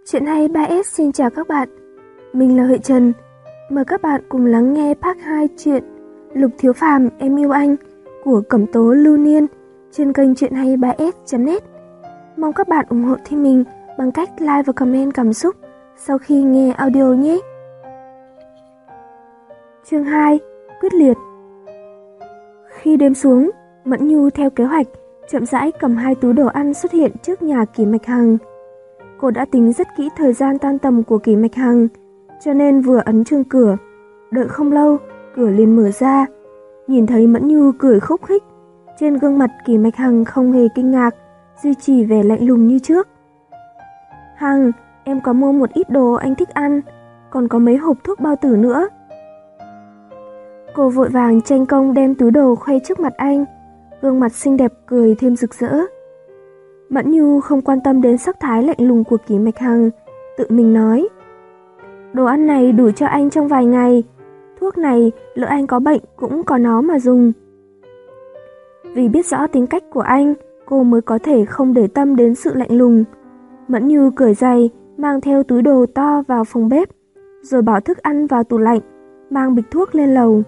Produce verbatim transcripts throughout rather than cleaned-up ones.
Chuyện hay ba S xin chào các bạn. Mình là Huệ Trần. Mời các bạn cùng lắng nghe part hai chuyện Lục Thiếu Phàm Em Yêu Anh của Cẩm Tố Lưu Niên trên kênh chuyện hay ba S chấm net. Mong các bạn ủng hộ thêm mình bằng cách like và comment cảm xúc sau khi nghe audio nhé. Chương hai. Quyết liệt. Khi đêm xuống, Mẫn Nhu theo kế hoạch chậm rãi cầm hai túi đồ ăn xuất hiện trước nhà Kỷ Mạch Hằng. Cô đã tính rất kỹ thời gian tan tầm của Kỷ Mạch Hằng, cho nên vừa ấn chuông cửa, đợi không lâu, cửa liền mở ra. Nhìn thấy Mẫn Nhu cười khúc khích, trên gương mặt Kỷ Mạch Hằng không hề kinh ngạc, duy trì vẻ lạnh lùng như trước. "Hằng, em có mua một ít đồ anh thích ăn, còn có mấy hộp thuốc bao tử nữa." Cô vội vàng tranh công đem túi đồ khoe trước mặt anh, gương mặt xinh đẹp cười thêm rực rỡ. Mẫn Nhu không quan tâm đến sắc thái lạnh lùng của Kỷ Mạch Hằng, tự mình nói: "Đồ ăn này đủ cho anh trong vài ngày, thuốc này lỡ anh có bệnh cũng có nó mà dùng." Vì biết rõ tính cách của anh, cô mới có thể không để tâm đến sự lạnh lùng. Mẫn Nhu cởi giày, mang theo túi đồ to vào phòng bếp, rồi bỏ thức ăn vào tủ lạnh, mang bịch thuốc lên lầu.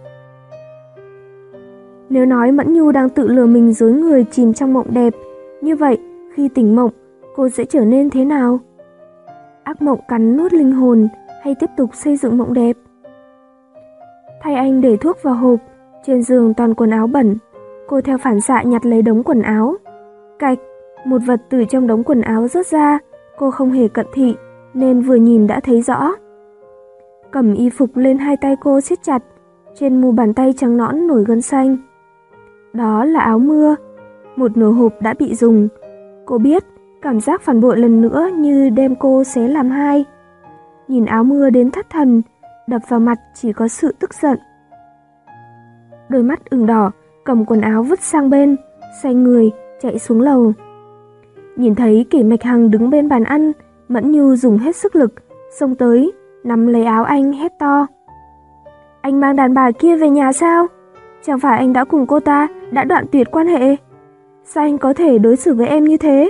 Nếu nói Mẫn Nhu đang tự lừa mình dối người chìm trong mộng đẹp, như vậy khi tỉnh mộng, cô sẽ trở nên thế nào? Ác mộng cắn nuốt linh hồn hay tiếp tục xây dựng mộng đẹp? Thay anh để thuốc vào hộp, trên giường toàn quần áo bẩn, cô theo phản xạ nhặt lấy đống quần áo. Cạch, một vật từ trong đống quần áo rớt ra, cô không hề cận thị nên vừa nhìn đã thấy rõ. Cầm y phục lên hai tay cô siết chặt, trên mu bàn tay trắng nõn nổi gân xanh. Đó là áo mưa, một nửa hộp đã bị dùng. Cô biết, cảm giác phản bội lần nữa như đem cô xé làm hai. Nhìn áo mưa đến thất thần, đập vào mặt chỉ có sự tức giận. Đôi mắt ửng đỏ, cầm quần áo vứt sang bên, xoay người, chạy xuống lầu. Nhìn thấy Kỷ Mạch Hằng đứng bên bàn ăn, Mẫn Nhu dùng hết sức lực, xông tới, nắm lấy áo anh hét to: "Anh mang đàn bà kia về nhà sao? Chẳng phải anh đã cùng cô ta đã đoạn tuyệt quan hệ? Sao anh có thể đối xử với em như thế?"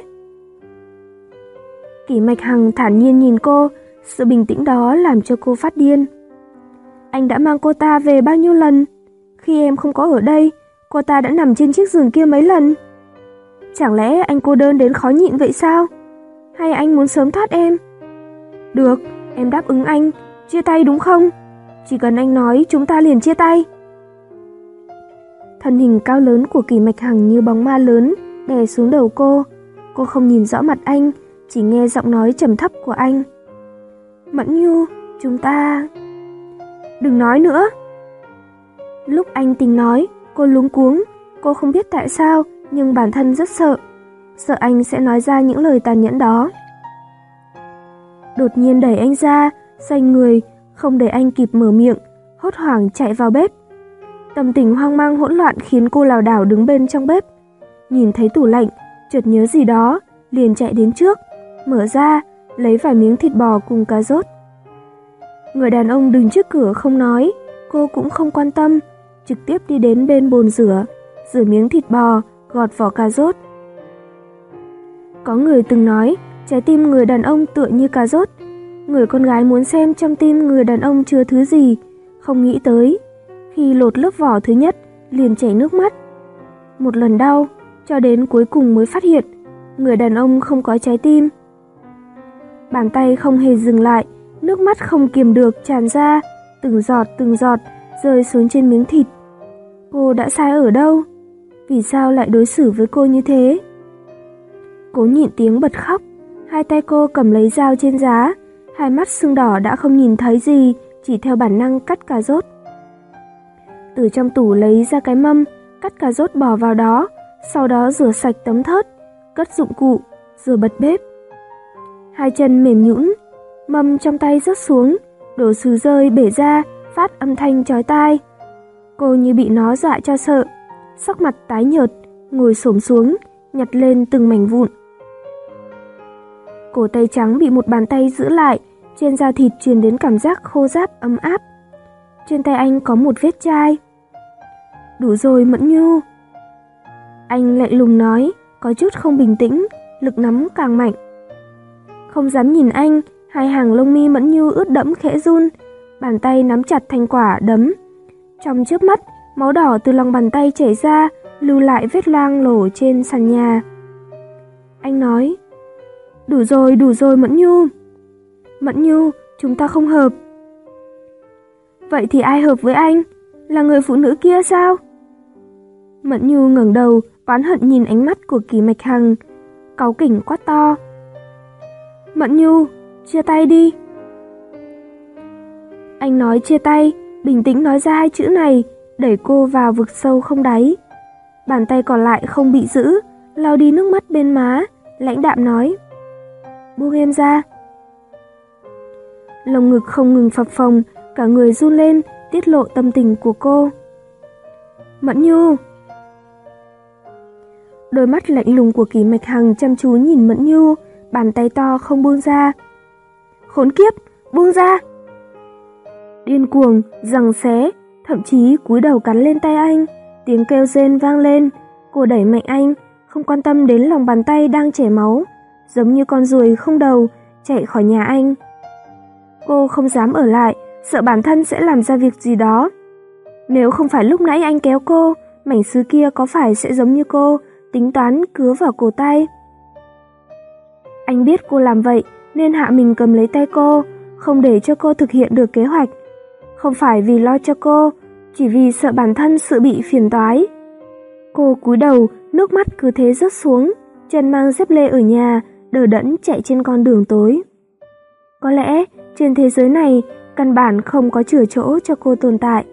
Kỷ Mạch Hằng thản nhiên nhìn cô, sự bình tĩnh đó làm cho cô phát điên. "Anh đã mang cô ta về bao nhiêu lần? Khi em không có ở đây, cô ta đã nằm trên chiếc giường kia mấy lần. Chẳng lẽ anh cô đơn đến khó nhịn vậy sao? Hay anh muốn sớm thoát em? Được, em đáp ứng anh, chia tay đúng không? Chỉ cần anh nói chúng ta liền chia tay." Thân hình cao lớn của Kỷ Mạch Hằng như bóng ma lớn đè xuống đầu cô. Cô không nhìn rõ mặt anh, chỉ nghe giọng nói trầm thấp của anh: "Mẫn Nhu, chúng ta..." "Đừng nói nữa." Lúc anh tính nói, cô luống cuống. Cô không biết tại sao, nhưng bản thân rất sợ. Sợ anh sẽ nói ra những lời tàn nhẫn đó. Đột nhiên đẩy anh ra, xoay người, không để anh kịp mở miệng, hốt hoảng chạy vào bếp. Tâm tình hoang mang hỗn loạn khiến cô lảo đảo đứng bên trong bếp. Nhìn thấy tủ lạnh, chợt nhớ gì đó, liền chạy đến trước, mở ra, lấy vài miếng thịt bò cùng cà rốt. Người đàn ông đứng trước cửa không nói, cô cũng không quan tâm, trực tiếp đi đến bên bồn rửa, rửa miếng thịt bò, gọt vỏ cà rốt. Có người từng nói, trái tim người đàn ông tựa như cà rốt. Người con gái muốn xem trong tim người đàn ông chứa thứ gì, không nghĩ tới. Khi lột lớp vỏ thứ nhất, liền chảy nước mắt. Một lần đau, cho đến cuối cùng mới phát hiện, người đàn ông không có trái tim. Bàn tay không hề dừng lại, nước mắt không kiềm được tràn ra, từng giọt từng giọt rơi xuống trên miếng thịt. Cô đã sai ở đâu? Vì sao lại đối xử với cô như thế? Cố nhịn tiếng bật khóc, hai tay cô cầm lấy dao trên giá, hai mắt sưng đỏ đã không nhìn thấy gì, chỉ theo bản năng cắt cà rốt. Từ trong tủ lấy ra cái mâm, cắt cà rốt bỏ vào đó, sau đó rửa sạch tấm thớt, cất dụng cụ, rồi bật bếp. Hai chân mềm nhũn, mâm trong tay rớt xuống, đổ sứ rơi bể ra, phát âm thanh chói tai. Cô như bị nó dọa cho sợ, sắc mặt tái nhợt, ngồi xổm xuống, nhặt lên từng mảnh vụn. Cổ tay trắng bị một bàn tay giữ lại, trên da thịt truyền đến cảm giác khô ráp ấm áp. Trên tay anh có một vết chai. "Đủ rồi Mẫn Nhu." Anh lạnh lùng nói, có chút không bình tĩnh, lực nắm càng mạnh. Không dám nhìn anh, Hai hàng lông mi Mẫn Nhu ướt đẫm khẽ run, bàn tay nắm chặt thành quả đấm. Trong chớp mắt, máu đỏ từ lòng bàn tay chảy ra, lưu lại vết loang lổ trên sàn nhà. Anh nói, đủ rồi, đủ rồi Mẫn Nhu. Mẫn Nhu, chúng ta không hợp. Vậy thì ai hợp với anh? Là người phụ nữ kia sao? Mẫn Nhu ngẩng đầu, oán hận nhìn ánh mắt của Kỳ Mạch Hằng, cáu kỉnh quát to. Mẫn Nhu, chia tay đi. Anh nói chia tay, bình tĩnh nói ra hai chữ này, đẩy cô vào vực sâu không đáy. Bàn tay còn lại không bị giữ, lau đi nước mắt bên má, lãnh đạm nói. Buông em ra. Lồng ngực không ngừng phập phồng, cả người run lên, tiết lộ tâm tình của cô. Mẫn Nhu. Đôi mắt lạnh lùng của Kỳ Mạch Hằng chăm chú nhìn Mẫn Nhu, bàn tay to không buông ra. Khốn kiếp, buông ra. Điên cuồng, giằng xé, thậm chí cúi đầu cắn lên tay anh, tiếng kêu rên vang lên. Cô đẩy mạnh anh, không quan tâm đến lòng bàn tay đang chảy máu, giống như con ruồi không đầu, chạy khỏi nhà anh. Cô không dám ở lại, sợ bản thân sẽ làm ra việc gì đó. Nếu không phải lúc nãy anh kéo cô, mảnh sứ kia có phải sẽ giống như cô, tính toán cứa vào cổ tay. Anh biết cô làm vậy, nên hạ mình cầm lấy tay cô, không để cho cô thực hiện được kế hoạch. Không phải vì lo cho cô, chỉ vì sợ bản thân sự bị phiền toái. Cô cúi đầu, nước mắt cứ thế rớt xuống, chân mang dép lê ở nhà, đờ đẫn chạy trên con đường tối. Có lẽ, trên thế giới này, căn bản không có chừa chỗ cho cô tồn tại.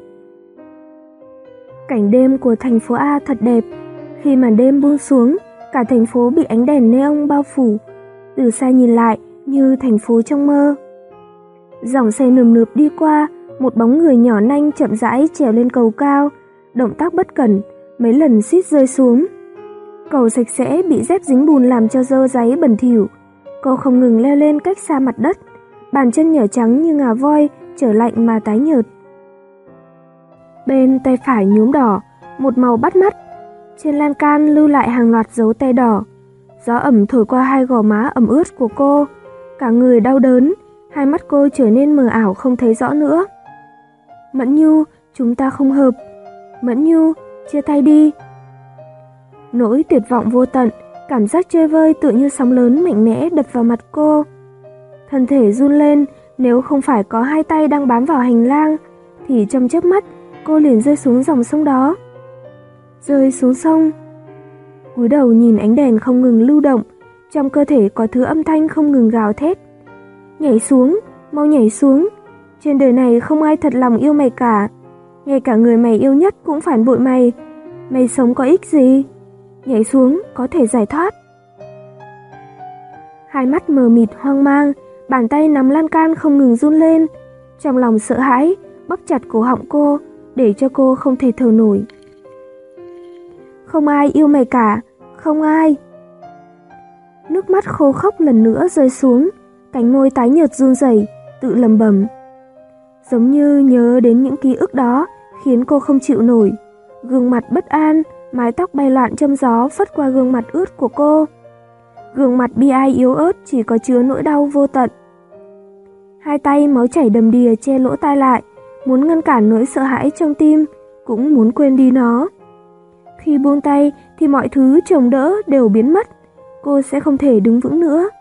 Cảnh đêm của thành phố A thật đẹp. Khi màn đêm buông xuống, cả thành phố bị ánh đèn neon bao phủ. Từ xa nhìn lại, như thành phố trong mơ. Dòng xe nườm nượp đi qua, một bóng người nhỏ nanh chậm rãi trèo lên cầu cao, động tác bất cẩn, mấy lần suýt rơi xuống. Cầu sạch sẽ bị dép dính bùn làm cho dơ dáy bẩn thỉu. Cô không ngừng leo lên cách xa mặt đất, bàn chân nhỏ trắng như ngà voi trở lạnh mà tái nhợt. Bên tay phải nhuốm đỏ, một màu bắt mắt. Trên lan can lưu lại hàng loạt dấu tay đỏ. Gió ẩm thổi qua hai gò má ẩm ướt của cô, cả người đau đớn, hai mắt cô trở nên mờ ảo không thấy rõ nữa. Mẫn Nhu, chúng ta không hợp. Mẫn Nhu, chia tay đi. Nỗi tuyệt vọng vô tận, cảm giác chơi vơi tựa như sóng lớn mạnh mẽ đập vào mặt cô. Thân thể run lên, nếu không phải có hai tay đang bám vào hành lang, thì trong chớp mắt cô liền rơi xuống dòng sông đó. Rơi xuống sông. Cúi đầu nhìn ánh đèn không ngừng lưu động, trong cơ thể có thứ âm thanh không ngừng gào thét. Nhảy xuống, mau nhảy xuống. Trên đời này không ai thật lòng yêu mày cả. Ngay cả người mày yêu nhất cũng phản bội mày. Mày sống có ích gì? Nhảy xuống có thể giải thoát. Hai mắt mờ mịt hoang mang, bàn tay nắm lan can không ngừng run lên. Trong lòng sợ hãi, bóp chặt cổ họng cô, để cho cô không thể thở nổi. Không ai yêu mày cả, không ai. Nước mắt khô khốc lần nữa rơi xuống, cánh môi tái nhợt run rẩy, tự lẩm bẩm. Giống như nhớ đến những ký ức đó, khiến cô không chịu nổi. Gương mặt bất an, mái tóc bay loạn trong gió phất qua gương mặt ướt của cô. Gương mặt bi ai yếu ớt chỉ có chứa nỗi đau vô tận. Hai tay máu chảy đầm đìa che lỗ tai lại, muốn ngăn cản nỗi sợ hãi trong tim, cũng muốn quên đi nó. Khi buông tay thì mọi thứ chồng đỡ đều biến mất, cô sẽ không thể đứng vững nữa.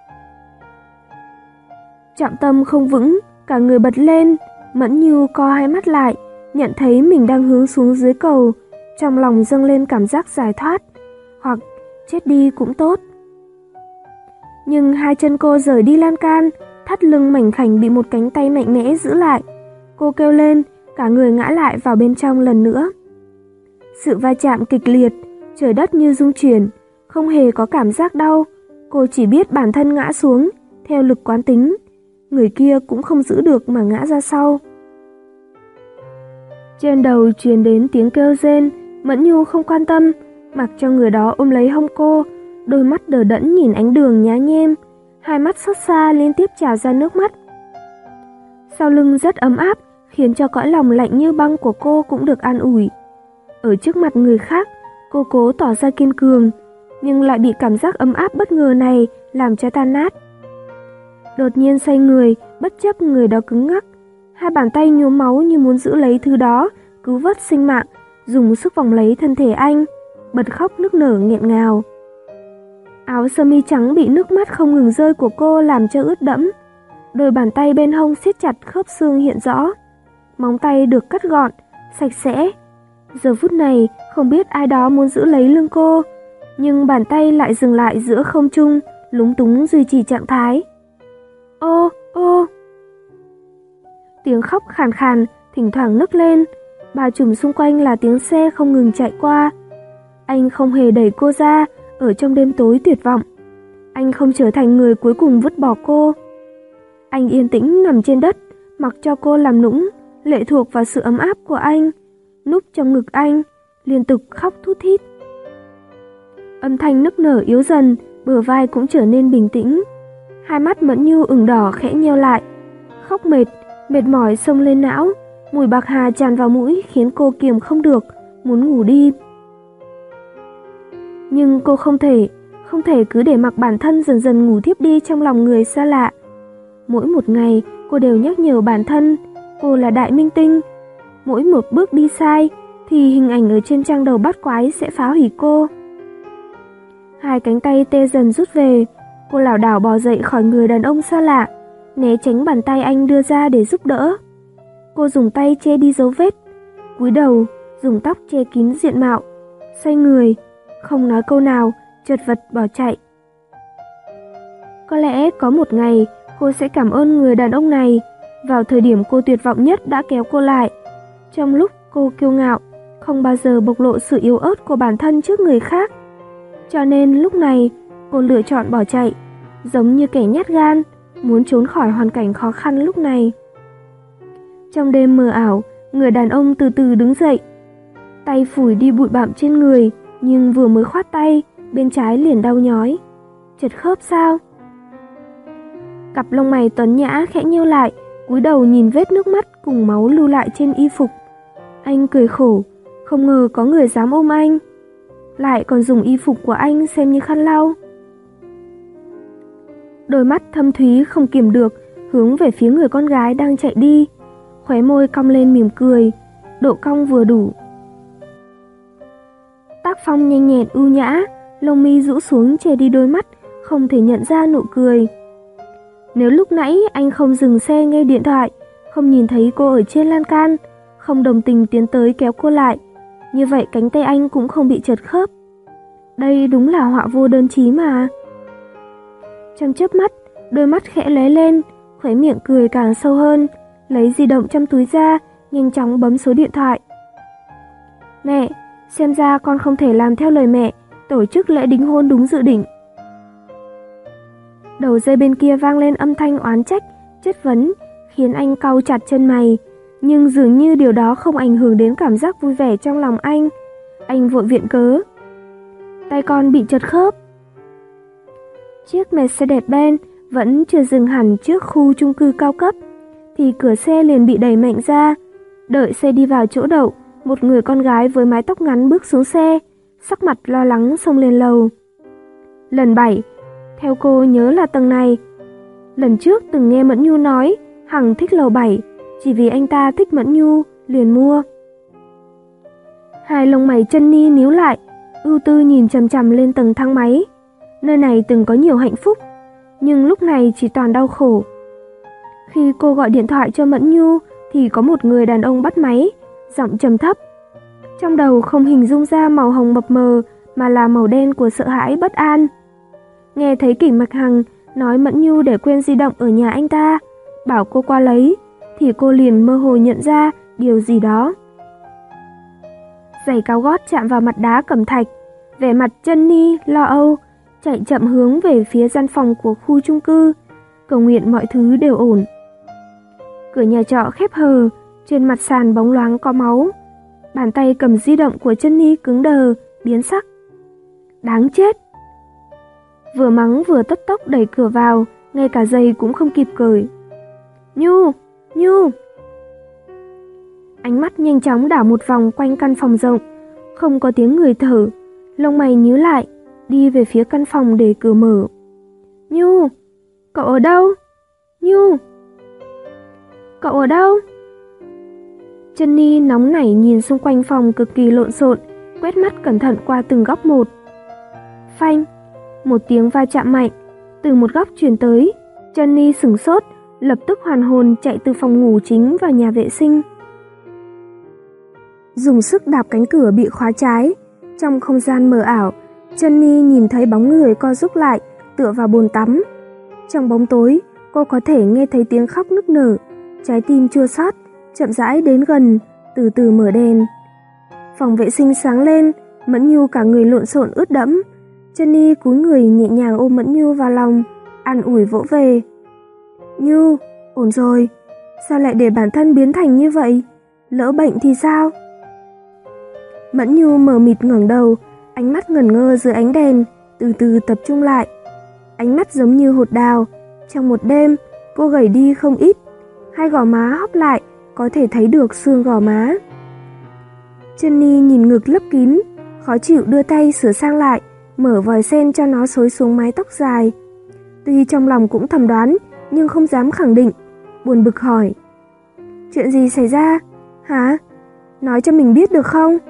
Trọng tâm không vững, cả người bật lên, Mẫn Nhu co hai mắt lại, nhận thấy mình đang hướng xuống dưới cầu, trong lòng dâng lên cảm giác giải thoát, hoặc chết đi cũng tốt. Nhưng hai chân cô rời đi lan can, thắt lưng mảnh khảnh bị một cánh tay mạnh mẽ giữ lại. Cô kêu lên, cả người ngã lại vào bên trong lần nữa. Sự va chạm kịch liệt, trời đất như rung chuyển, không hề có cảm giác đau. Cô chỉ biết bản thân ngã xuống, theo lực quán tính. Người kia cũng không giữ được mà ngã ra sau. Trên đầu truyền đến tiếng kêu rên, Mẫn Nhu không quan tâm, mặc cho người đó ôm lấy hông cô, đôi mắt đờ đẫn nhìn ánh đường nhá nhem, hai mắt xót xa liên tiếp trào ra nước mắt. Sau lưng rất ấm áp, khiến cho cõi lòng lạnh như băng của cô cũng được an ủi. Ở trước mặt người khác, cô cố tỏ ra kiên cường, nhưng lại bị cảm giác ấm áp bất ngờ này làm cho tan nát. Đột nhiên xoay người, bất chấp người đó cứng ngắc. Hai bàn tay nhuốm máu như muốn giữ lấy thứ đó, cứu vớt sinh mạng, dùng sức vòng lấy thân thể anh, bật khóc nức nở nghẹn ngào. Áo sơ mi trắng bị nước mắt không ngừng rơi của cô làm cho ướt đẫm. Đôi bàn tay bên hông siết chặt khớp xương hiện rõ. Móng tay được cắt gọn, sạch sẽ. Giờ phút này không biết ai đó muốn giữ lấy lưng cô, nhưng bàn tay lại dừng lại giữa không trung, lúng túng duy trì trạng thái. Ô, ô. Tiếng khóc khàn khàn, thỉnh thoảng nức lên, bao trùm xung quanh là tiếng xe không ngừng chạy qua. Anh không hề đẩy cô ra, ở trong đêm tối tuyệt vọng. Anh không trở thành người cuối cùng vứt bỏ cô. Anh yên tĩnh nằm trên đất, mặc cho cô làm nũng, lệ thuộc vào sự ấm áp của anh, núp trong ngực anh, liên tục khóc thút thít. Âm thanh nức nở yếu dần, bờ vai cũng trở nên bình tĩnh. Hai mắt Mẫn Nhu ửng đỏ khẽ nheo lại. Khóc mệt, mệt mỏi xông lên não, mùi bạc hà tràn vào mũi khiến cô kiềm không được, muốn ngủ đi. Nhưng cô không thể, không thể cứ để mặc bản thân dần dần ngủ thiếp đi trong lòng người xa lạ. Mỗi một ngày, cô đều nhắc nhở bản thân, cô là đại minh tinh. Mỗi một bước đi sai, thì hình ảnh ở trên trang đầu bát quái sẽ phá hủy cô. Hai cánh tay tê dần rút về, cô lảo đảo bò dậy khỏi người đàn ông xa lạ, né tránh bàn tay anh đưa ra để giúp đỡ. Cô dùng tay che đi dấu vết, cúi đầu, dùng tóc che kín diện mạo, xoay người, không nói câu nào, chật vật bỏ chạy. Có lẽ có một ngày, cô sẽ cảm ơn người đàn ông này, vào thời điểm cô tuyệt vọng nhất đã kéo cô lại. Trong lúc cô kiêu ngạo, không bao giờ bộc lộ sự yếu ớt của bản thân trước người khác. Cho nên lúc này, cô lựa chọn bỏ chạy, giống như kẻ nhát gan, muốn trốn khỏi hoàn cảnh khó khăn lúc này. Trong đêm mờ ảo, người đàn ông từ từ đứng dậy, tay phủi đi bụi bặm trên người, nhưng vừa mới khoát tay, bên trái liền đau nhói. Chật khớp sao? Cặp lông mày tuấn nhã khẽ nheo lại, cúi đầu nhìn vết nước mắt cùng máu lưu lại trên y phục. Anh cười khổ, không ngờ có người dám ôm anh, lại còn dùng y phục của anh xem như khăn lau. Đôi mắt thâm thúy không kiềm được, hướng về phía người con gái đang chạy đi, khóe môi cong lên mỉm cười, độ cong vừa đủ. Tác phong nhanh nhẹn ưu nhã, lông mi rũ xuống che đi đôi mắt, không thể nhận ra nụ cười. Nếu lúc nãy anh không dừng xe nghe điện thoại, không nhìn thấy cô ở trên lan can, không đồng tình tiến tới kéo cô lại, như vậy cánh tay anh cũng không bị trật khớp. Đây đúng là họa vô đơn chí mà. Trong chớp mắt, đôi mắt khẽ lóe lên, khóe miệng cười càng sâu hơn, lấy di động trong túi ra, nhanh chóng bấm số điện thoại. Mẹ, xem ra con không thể làm theo lời mẹ, tổ chức lễ đính hôn đúng dự định. Đầu dây bên kia vang lên âm thanh oán trách, chất vấn, khiến anh cau chặt chân mày, nhưng dường như điều đó không ảnh hưởng đến cảm giác vui vẻ trong lòng anh. Anh vội viện cớ. Tay con bị trật khớp. Chiếc Mercedes-Benz vẫn chưa dừng hẳn trước khu chung cư cao cấp, thì cửa xe liền bị đẩy mạnh ra. Đợi xe đi vào chỗ đậu, một người con gái với mái tóc ngắn bước xuống xe, sắc mặt lo lắng xông lên lầu. Lần bảy, theo cô nhớ là tầng này. Lần trước từng nghe Mẫn Nhu nói Hằng thích lầu bảy, chỉ vì anh ta thích Mẫn Nhu, liền mua. Hai lông mày chân ni níu lại, ưu tư nhìn chằm chằm lên tầng thang máy. Nơi này từng có nhiều hạnh phúc, nhưng lúc này chỉ toàn đau khổ. Khi cô gọi điện thoại cho Mẫn Nhu thì có một người đàn ông bắt máy, giọng trầm thấp. Trong đầu không hình dung ra màu hồng mập mờ mà là màu đen của sợ hãi bất an. Nghe thấy Kình Mạch Hằng nói Mẫn Nhu để quên di động ở nhà anh ta, bảo cô qua lấy, thì cô liền mơ hồ nhận ra điều gì đó. Giày cao gót chạm vào mặt đá cẩm thạch, vẻ mặt chân ni lo âu, chạy chậm hướng về phía gian phòng của khu chung cư, cầu nguyện mọi thứ đều ổn. Cửa nhà trọ khép hờ, trên mặt sàn bóng loáng có máu. Bàn tay cầm di động của chân ni cứng đờ, biến sắc. Đáng chết! Vừa mắng vừa tất tốc đẩy cửa vào, ngay cả giày cũng không kịp cởi. Nhu! Nhu! Ánh mắt nhanh chóng đảo một vòng quanh căn phòng rộng, không có tiếng người thở, lông mày nhíu lại, đi về phía căn phòng để cửa mở. Nhu! Cậu ở đâu? Nhu! Cậu ở đâu? Jenny nóng nảy nhìn xung quanh phòng cực kỳ lộn xộn, quét mắt cẩn thận qua từng góc một. Phanh! Một tiếng va chạm mạnh, từ một góc truyền tới. Jenny sửng sốt, lập tức hoàn hồn chạy từ phòng ngủ chính vào nhà vệ sinh. Dùng sức đạp cánh cửa bị khóa trái. Trong không gian mờ ảo, Jenny nhìn thấy bóng người co rúm lại, tựa vào bồn tắm. Trong bóng tối, cô có thể nghe thấy tiếng khóc nức nở, trái tim chua xót, chậm rãi đến gần, từ từ mở đèn. Phòng vệ sinh sáng lên, Mẫn Nhu cả người lộn xộn ướt đẫm. Jenny cúi người nhẹ nhàng ôm Mẫn Nhu vào lòng, an ủi vỗ về. Nhu, ổn rồi, sao lại để bản thân biến thành như vậy? Lỡ bệnh thì sao? Mẫn Nhu mờ mịt ngẩng đầu, ánh mắt ngẩn ngơ dưới ánh đèn, từ từ tập trung lại. Ánh mắt giống như hột đào, trong một đêm, cô gầy đi không ít, hai gò má hốc lại, có thể thấy được xương gò má. Jenny nhìn ngực lấp kín, khó chịu đưa tay sửa sang lại, mở vòi sen cho nó xối xuống mái tóc dài. Tuy trong lòng cũng thầm đoán, nhưng không dám khẳng định, buồn bực hỏi. Chuyện gì xảy ra? Hả? Nói cho mình biết được không?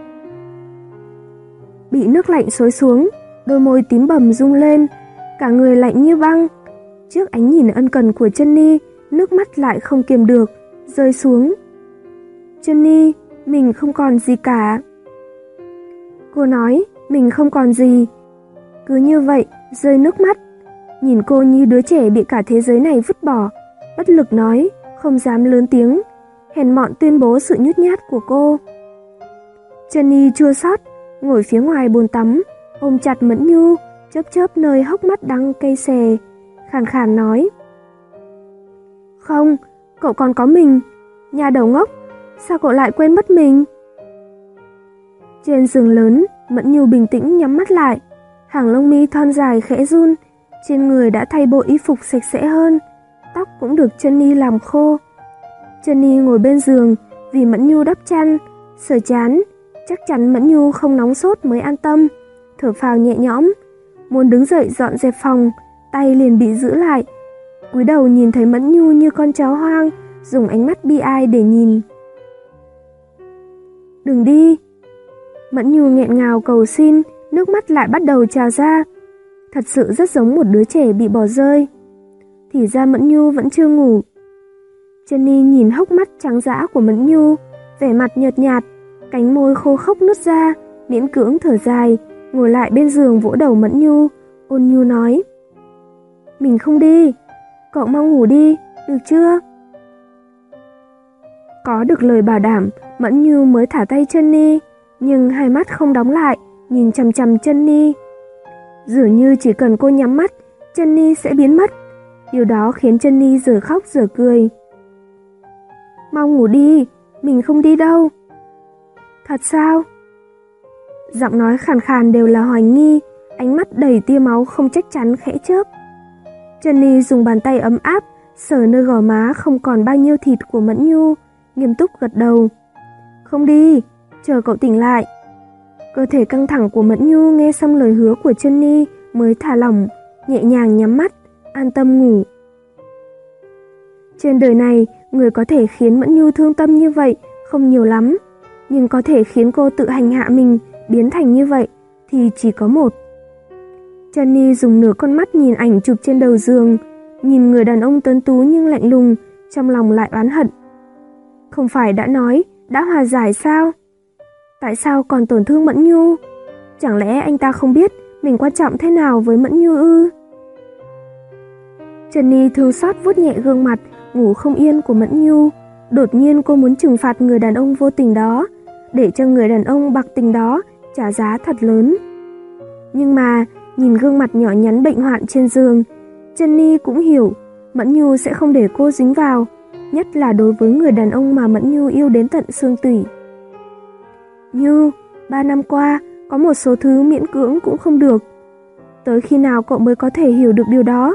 Bị nước lạnh xối xuống, đôi môi tím bầm rung lên, cả người lạnh như băng. Trước ánh nhìn ân cần của Jenny, nước mắt lại không kiềm được, rơi xuống. Jenny, mình không còn gì cả. Cô nói, mình không còn gì. Cứ như vậy, rơi nước mắt. Nhìn cô như đứa trẻ bị cả thế giới này vứt bỏ, bất lực nói, không dám lớn tiếng, hèn mọn tuyên bố sự nhút nhát của cô. Jenny chua xót, ngồi phía ngoài bồn tắm, ôm chặt Mẫn Nhu, chớp chớp nơi hốc mắt đắng cay xè, khàn khàn nói. Không, cậu còn có mình. Nhà đầu ngốc, sao cậu lại quên mất mình? Trên giường lớn, Mẫn Nhu bình tĩnh nhắm mắt lại, hàng lông mi thon dài khẽ run, trên người đã thay bộ y phục sạch sẽ hơn, tóc cũng được Jenny làm khô. Jenny ngồi bên giường, vì Mẫn Nhu đắp chăn, sờ chán, chắc chắn Mẫn Nhu không nóng sốt mới an tâm, thở phào nhẹ nhõm, muốn đứng dậy dọn dẹp phòng, tay liền bị giữ lại. Cúi đầu nhìn thấy Mẫn Nhu như con chó hoang, dùng ánh mắt bi ai để nhìn. Đừng đi. Mẫn Nhu nghẹn ngào cầu xin, nước mắt lại bắt đầu trào ra. Thật sự rất giống một đứa trẻ bị bỏ rơi. Thì ra Mẫn Nhu vẫn chưa ngủ. Jenny nhìn hốc mắt trắng dã của Mẫn Nhu, vẻ mặt nhợt nhạt, cánh môi khô khốc nứt ra, miễn cưỡng thở dài, ngồi lại bên giường vỗ đầu Mẫn Nhu, ôn nhu nói. Mình không đi, cậu mau ngủ đi, được chưa? Có được lời bảo đảm, Mẫn Nhu mới thả tay Jenny, nhưng hai mắt không đóng lại, nhìn chằm chằm Jenny. Dường như chỉ cần cô nhắm mắt, Jenny sẽ biến mất. Điều đó khiến Jenny giờ khóc giờ cười. Mau ngủ đi, mình không đi đâu. Thật sao? Giọng nói khàn khàn đều là hoài nghi, ánh mắt đầy tia máu không chắc chắn khẽ chớp. Jenny dùng bàn tay ấm áp sờ nơi gò má không còn bao nhiêu thịt của Mẫn Nhu, nghiêm túc gật đầu. Không đi, chờ cậu tỉnh lại. Cơ thể căng thẳng của Mẫn Nhu nghe xong lời hứa của Jenny mới thả lỏng, nhẹ nhàng nhắm mắt, an tâm ngủ. Trên đời này, người có thể khiến Mẫn Nhu thương tâm như vậy không nhiều lắm, nhưng có thể khiến cô tự hành hạ mình, biến thành như vậy thì chỉ có một. Jenny dùng nửa con mắt nhìn ảnh chụp trên đầu giường, nhìn người đàn ông tuấn tú nhưng lạnh lùng, trong lòng lại oán hận. Không phải đã nói, đã hòa giải sao? Tại sao còn tổn thương Mẫn Nhu? Chẳng lẽ anh ta không biết mình quan trọng thế nào với Mẫn Nhu ư? Jenny thương xót vuốt nhẹ gương mặt ngủ không yên của Mẫn Nhu. Đột nhiên cô muốn trừng phạt người đàn ông vô tình đó, để cho người đàn ông bạc tình đó trả giá thật lớn. Nhưng mà nhìn gương mặt nhỏ nhắn bệnh hoạn trên giường, Jenny cũng hiểu Mẫn Nhu sẽ không để cô dính vào, nhất là đối với người đàn ông mà Mẫn Nhu yêu đến tận xương tủy. Nhu, ba năm qua, có một số thứ miễn cưỡng cũng không được. Tới khi nào cậu mới có thể hiểu được điều đó?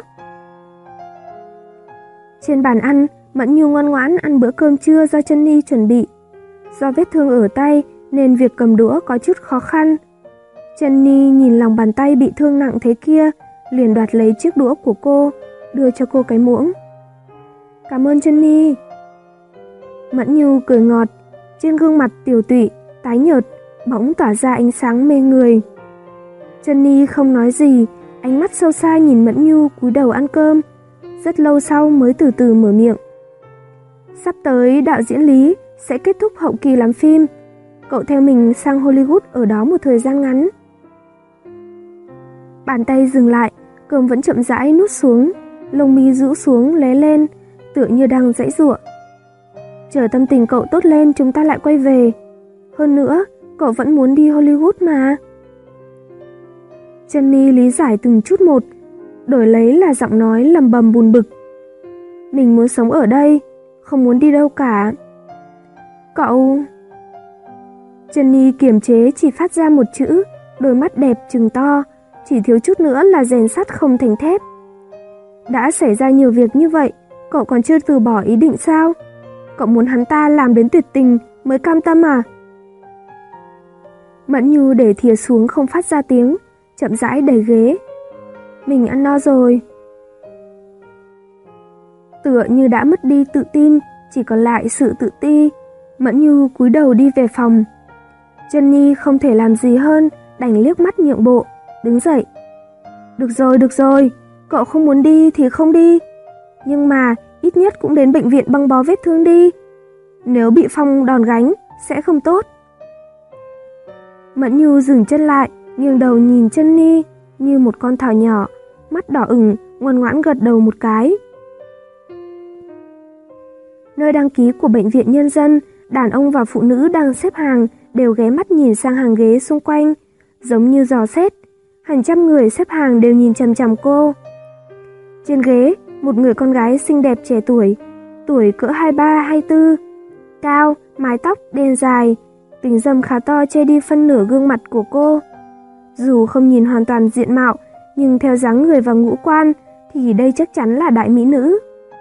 Trên bàn ăn, Mẫn Nhu ngoan ngoãn ăn bữa cơm trưa do Jenny chuẩn bị. Do vết thương ở tay nên việc cầm đũa có chút khó khăn. Jenny nhìn lòng bàn tay bị thương nặng thế kia, liền đoạt lấy chiếc đũa của cô, đưa cho cô cái muỗng. Cảm ơn Jenny. Mẫn Nhu cười ngọt, trên gương mặt tiểu tụy, tái nhợt, bỗng tỏa ra ánh sáng mê người. Jenny không nói gì, ánh mắt sâu xa nhìn Mẫn Nhu cúi đầu ăn cơm, rất lâu sau mới từ từ mở miệng. Sắp tới đạo diễn Lý sẽ kết thúc hậu kỳ làm phim, cậu theo mình sang Hollywood ở đó một thời gian ngắn. Bàn tay dừng lại, cơm vẫn chậm rãi nuốt xuống, lông mi rũ xuống lé lên, tựa như đang giãy giụa. Chờ tâm tình cậu tốt lên chúng ta lại quay về. Hơn nữa, cậu vẫn muốn đi Hollywood mà. Jenny lý giải từng chút một, đổi lấy là giọng nói lầm bầm buồn bực. Mình muốn sống ở đây, không muốn đi đâu cả. Cậu... Jenny kiềm chế chỉ phát ra một chữ, đôi mắt đẹp trừng to, chỉ thiếu chút nữa là rèn sắt không thành thép. Đã xảy ra nhiều việc như vậy, cậu còn chưa từ bỏ ý định sao? Cậu muốn hắn ta làm đến tuyệt tình mới cam tâm à? Mẫn Nhu để thìa xuống không phát ra tiếng, chậm rãi đẩy ghế. Mình ăn no rồi. Tựa như đã mất đi tự tin, chỉ còn lại sự tự ti, Mẫn Nhu cúi đầu đi về phòng. Jenny không thể làm gì hơn, đành liếc mắt nhượng bộ, đứng dậy. Được rồi, được rồi, cậu không muốn đi thì không đi. Nhưng mà ít nhất cũng đến bệnh viện băng bó vết thương đi. Nếu bị Phong đòn gánh, sẽ không tốt. Mẫn Nhu dừng chân lại, nghiêng đầu nhìn Jenny như một con thỏ nhỏ, mắt đỏ ửng, ngoan ngoãn gật đầu một cái. Nơi đăng ký của bệnh viện nhân dân, đàn ông và phụ nữ đang xếp hàng đều ghé mắt nhìn sang hàng ghế xung quanh, giống như dò xét. Hàng trăm người xếp hàng đều nhìn chằm chằm cô. Trên ghế, một người con gái xinh đẹp trẻ tuổi, tuổi cỡ hai ba hai tư, cao, mái tóc đen dài, kính râm khá to che đi phân nửa gương mặt của cô. Dù không nhìn hoàn toàn diện mạo, nhưng theo dáng người và ngũ quan thì đây chắc chắn là đại mỹ nữ.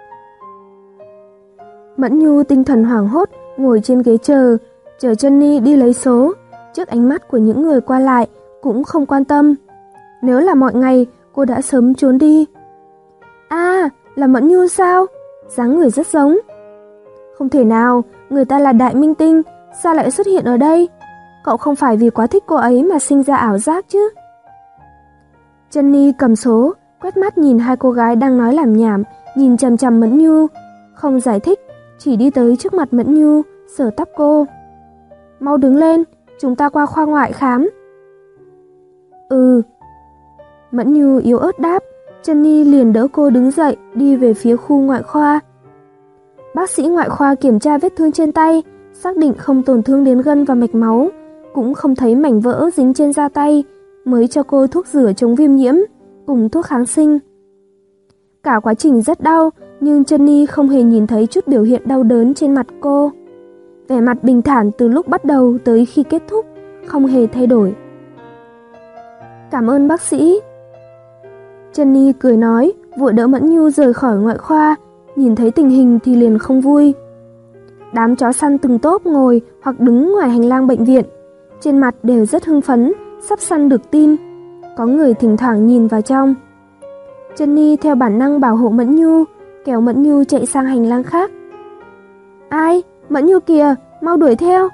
Mẫn Nhu tinh thần hoảng hốt ngồi trên ghế chờ, chờ Jenny đi lấy số. Trước ánh mắt của những người qua lại cũng không quan tâm. Nếu là mọi ngày, cô đã sớm trốn đi. À, là Mẫn Nhu sao? Dáng người rất giống. Không thể nào, người ta là đại minh tinh, sao lại xuất hiện ở đây? Cậu không phải vì quá thích cô ấy mà sinh ra ảo giác chứ? Jenny cầm số, quét mắt nhìn hai cô gái đang nói làm nhảm, nhìn chằm chằm Mẫn Nhu, không giải thích, chỉ đi tới trước mặt Mẫn Nhu, sờ tóc cô. Mau đứng lên, chúng ta qua khoa ngoại khám. Ừ. Mẫn Nhu yếu ớt đáp, Jenny liền đỡ cô đứng dậy, đi về phía khu ngoại khoa. Bác sĩ ngoại khoa kiểm tra vết thương trên tay, xác định không tổn thương đến gân và mạch máu, cũng không thấy mảnh vỡ dính trên da tay, mới cho cô thuốc rửa chống viêm nhiễm, cùng thuốc kháng sinh. Cả quá trình rất đau, nhưng Jenny không hề nhìn thấy chút biểu hiện đau đớn trên mặt cô. Vẻ mặt bình thản từ lúc bắt đầu tới khi kết thúc, không hề thay đổi. Cảm ơn bác sĩ. Jenny cười nói, vội đỡ Mẫn Nhu rời khỏi ngoại khoa, nhìn thấy tình hình thì liền không vui. Đám chó săn từng tốp ngồi hoặc đứng ngoài hành lang bệnh viện, trên mặt đều rất hưng phấn, sắp săn được tin. Có người thỉnh thoảng nhìn vào trong. Jenny theo bản năng bảo hộ Mẫn Nhu, kéo Mẫn Nhu chạy sang hành lang khác. Ai? Mẫn Nhu kìa, mau đuổi theo.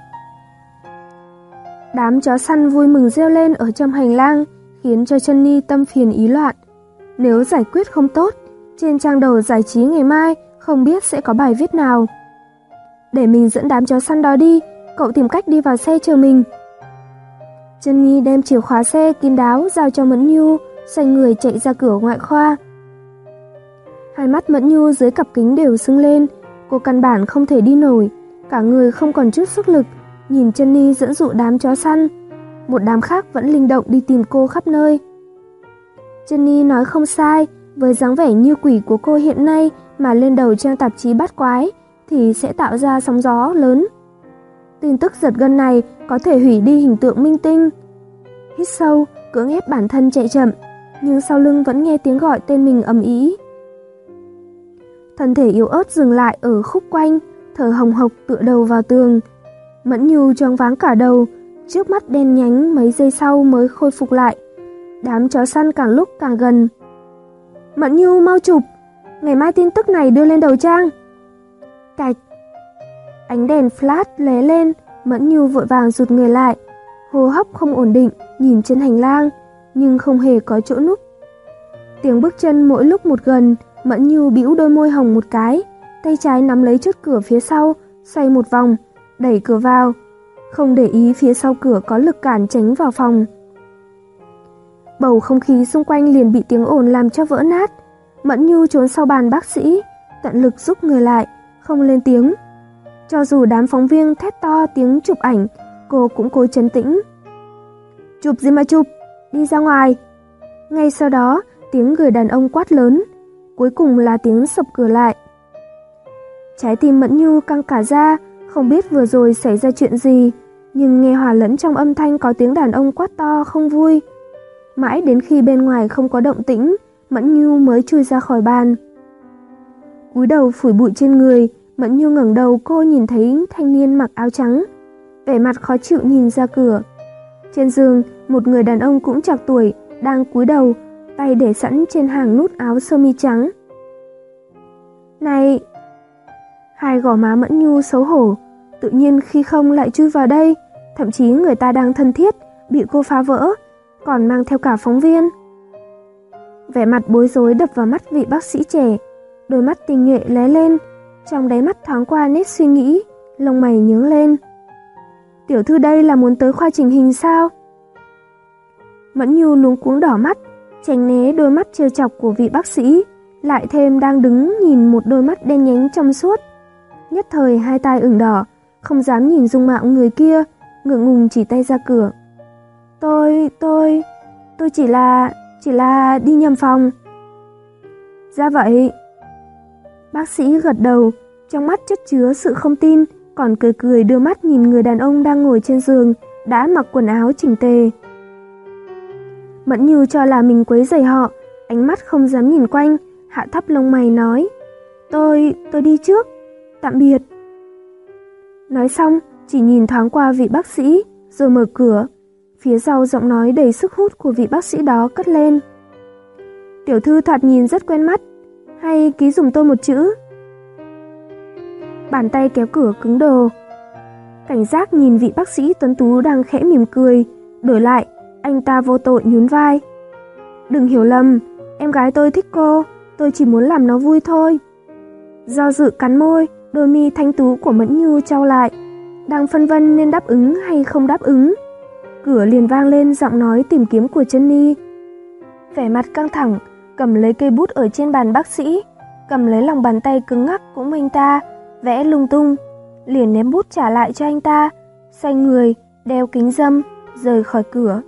Đám chó săn vui mừng reo lên ở trong hành lang, khiến cho Jenny tâm phiền ý loạn. Nếu giải quyết không tốt, trên trang đầu giải trí ngày mai không biết sẽ có bài viết nào. Để mình dẫn đám chó săn đó đi, cậu tìm cách đi vào xe chờ mình. Jenny đem chìa khóa xe kín đáo giao cho Mẫn Nhu, xoay người chạy ra cửa ngoại khoa. Hai mắt Mẫn Nhu dưới cặp kính đều sưng lên, cô căn bản không thể đi nổi, cả người không còn chút sức lực, nhìn Jenny dẫn dụ đám chó săn. Một đám khác vẫn linh động đi tìm cô khắp nơi. Jenny nói không sai, với dáng vẻ như quỷ của cô hiện nay mà lên đầu trang tạp chí bát quái thì sẽ tạo ra sóng gió lớn. Tin tức giật gân này có thể hủy đi hình tượng minh tinh. Hít sâu, cưỡng ép bản thân chạy chậm, nhưng sau lưng vẫn nghe tiếng gọi tên mình ầm ĩ. Thân thể yếu ớt dừng lại ở khúc quanh, thở hồng hộc tựa đầu vào tường. Mẫn Nhu choáng váng cả đầu, trước mắt đen nhánh mấy giây sau mới khôi phục lại. Đám chó săn càng lúc càng gần. Mẫn Nhu mau chụp, ngày mai tin tức này đưa lên đầu trang, Cạch. Ánh đèn flash lóe lên, Mẫn Nhu vội vàng rụt người lại, hô hấp không ổn định, nhìn trên hành lang, nhưng không hề có chỗ núp. Tiếng bước chân mỗi lúc một gần, Mẫn Nhu bĩu đôi môi hồng một cái, tay trái nắm lấy chốt cửa phía sau, xoay một vòng, đẩy cửa vào, không để ý phía sau cửa có lực cản tránh vào phòng. Bầu không khí xung quanh liền bị tiếng ồn làm cho vỡ nát. Mẫn Nhu trốn sau bàn bác sĩ, tận lực rút người lại, không lên tiếng. Cho dù đám phóng viên thét to tiếng chụp ảnh, cô cũng cố trấn tĩnh. Chụp gì mà chụp, đi ra ngoài. Ngay sau đó, tiếng người đàn ông quát lớn, cuối cùng là tiếng sập cửa lại. Trái tim Mẫn Nhu căng cả ra, không biết vừa rồi xảy ra chuyện gì, nhưng nghe hòa lẫn trong âm thanh có tiếng đàn ông quát to không vui. Mãi đến khi bên ngoài không có động tĩnh, Mẫn Nhu mới chui ra khỏi bàn. Cúi đầu phủi bụi trên người, Mẫn Nhu ngẩng đầu, cô nhìn thấy thanh niên mặc áo trắng, vẻ mặt khó chịu nhìn ra cửa. Trên giường, một người đàn ông cũng trạc tuổi, đang cúi đầu, tay để sẵn trên hàng nút áo sơ mi trắng. Này! Hai gò má Mẫn Nhu xấu hổ, tự nhiên khi không lại chui vào đây, thậm chí người ta đang thân thiết, bị cô phá vỡ, còn mang theo cả phóng viên. Vẻ mặt bối rối đập vào mắt vị bác sĩ trẻ, đôi mắt tinh nhuệ lóe lên, trong đáy mắt thoáng qua nét suy nghĩ, lông mày nhướng lên. Tiểu thư đây là muốn tới khoa chỉnh hình sao? Mẫn Nhu luống cuống đỏ mắt, tránh né đôi mắt trêu chọc của vị bác sĩ, lại thêm đang đứng nhìn một đôi mắt đen nhánh trong suốt. Nhất thời hai tai ửng đỏ, không dám nhìn dung mạo người kia, ngượng ngùng chỉ tay ra cửa. Tôi, tôi, tôi chỉ là, chỉ là đi nhầm phòng. Ra vậy. Bác sĩ gật đầu, trong mắt chất chứa sự không tin, còn cười cười đưa mắt nhìn người đàn ông đang ngồi trên giường, đã mặc quần áo chỉnh tề. Mẫn Nhu cho là mình quấy rầy họ, ánh mắt không dám nhìn quanh, hạ thấp lông mày nói. Tôi, tôi đi trước, tạm biệt. Nói xong, chỉ nhìn thoáng qua vị bác sĩ, rồi mở cửa. Phía sau giọng nói đầy sức hút của vị bác sĩ đó cất lên. Tiểu thư thoạt nhìn rất quen mắt, hay ký dùm tôi một chữ. Bàn tay kéo cửa cứng đờ. Cảnh giác nhìn vị bác sĩ tuấn tú đang khẽ mỉm cười, đổi lại, anh ta vô tội nhún vai. Đừng hiểu lầm, em gái tôi thích cô, tôi chỉ muốn làm nó vui thôi. Do dự cắn môi, đôi mi thanh tú của Mẫn Nhu chau lại, đang phân vân nên đáp ứng hay không đáp ứng. Cửa liền vang lên giọng nói tìm kiếm của Jenny. Vẻ mặt căng thẳng, cầm lấy cây bút ở trên bàn bác sĩ, cầm lấy lòng bàn tay cứng ngắc cũng anh ta, vẽ lung tung, liền ném bút trả lại cho anh ta, xoay người, đeo kính râm, rời khỏi cửa.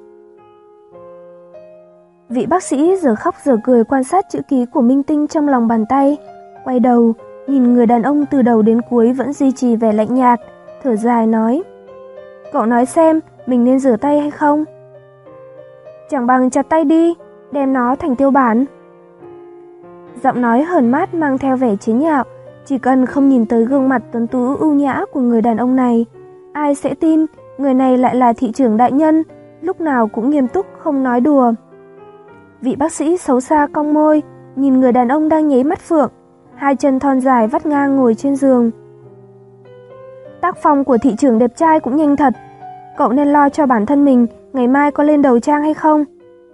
Vị bác sĩ giờ khóc giờ cười quan sát chữ ký của minh tinh trong lòng bàn tay, quay đầu, nhìn người đàn ông từ đầu đến cuối vẫn duy trì vẻ lạnh nhạt, thở dài nói. Cậu nói xem, mình nên rửa tay hay không? Chẳng bằng chặt tay đi, đem nó thành tiêu bản. Giọng nói hờn mát mang theo vẻ chế nhạo, chỉ cần không nhìn tới gương mặt tuấn tú ưu nhã của người đàn ông này, ai sẽ tin người này lại là thị trưởng đại nhân, lúc nào cũng nghiêm túc không nói đùa. Vị bác sĩ xấu xa cong môi, nhìn người đàn ông đang nháy mắt phượng, hai chân thon dài vắt ngang ngồi trên giường. Tác phong của thị trưởng đẹp trai cũng nhanh thật, cậu nên lo cho bản thân mình ngày mai có lên đầu trang hay không?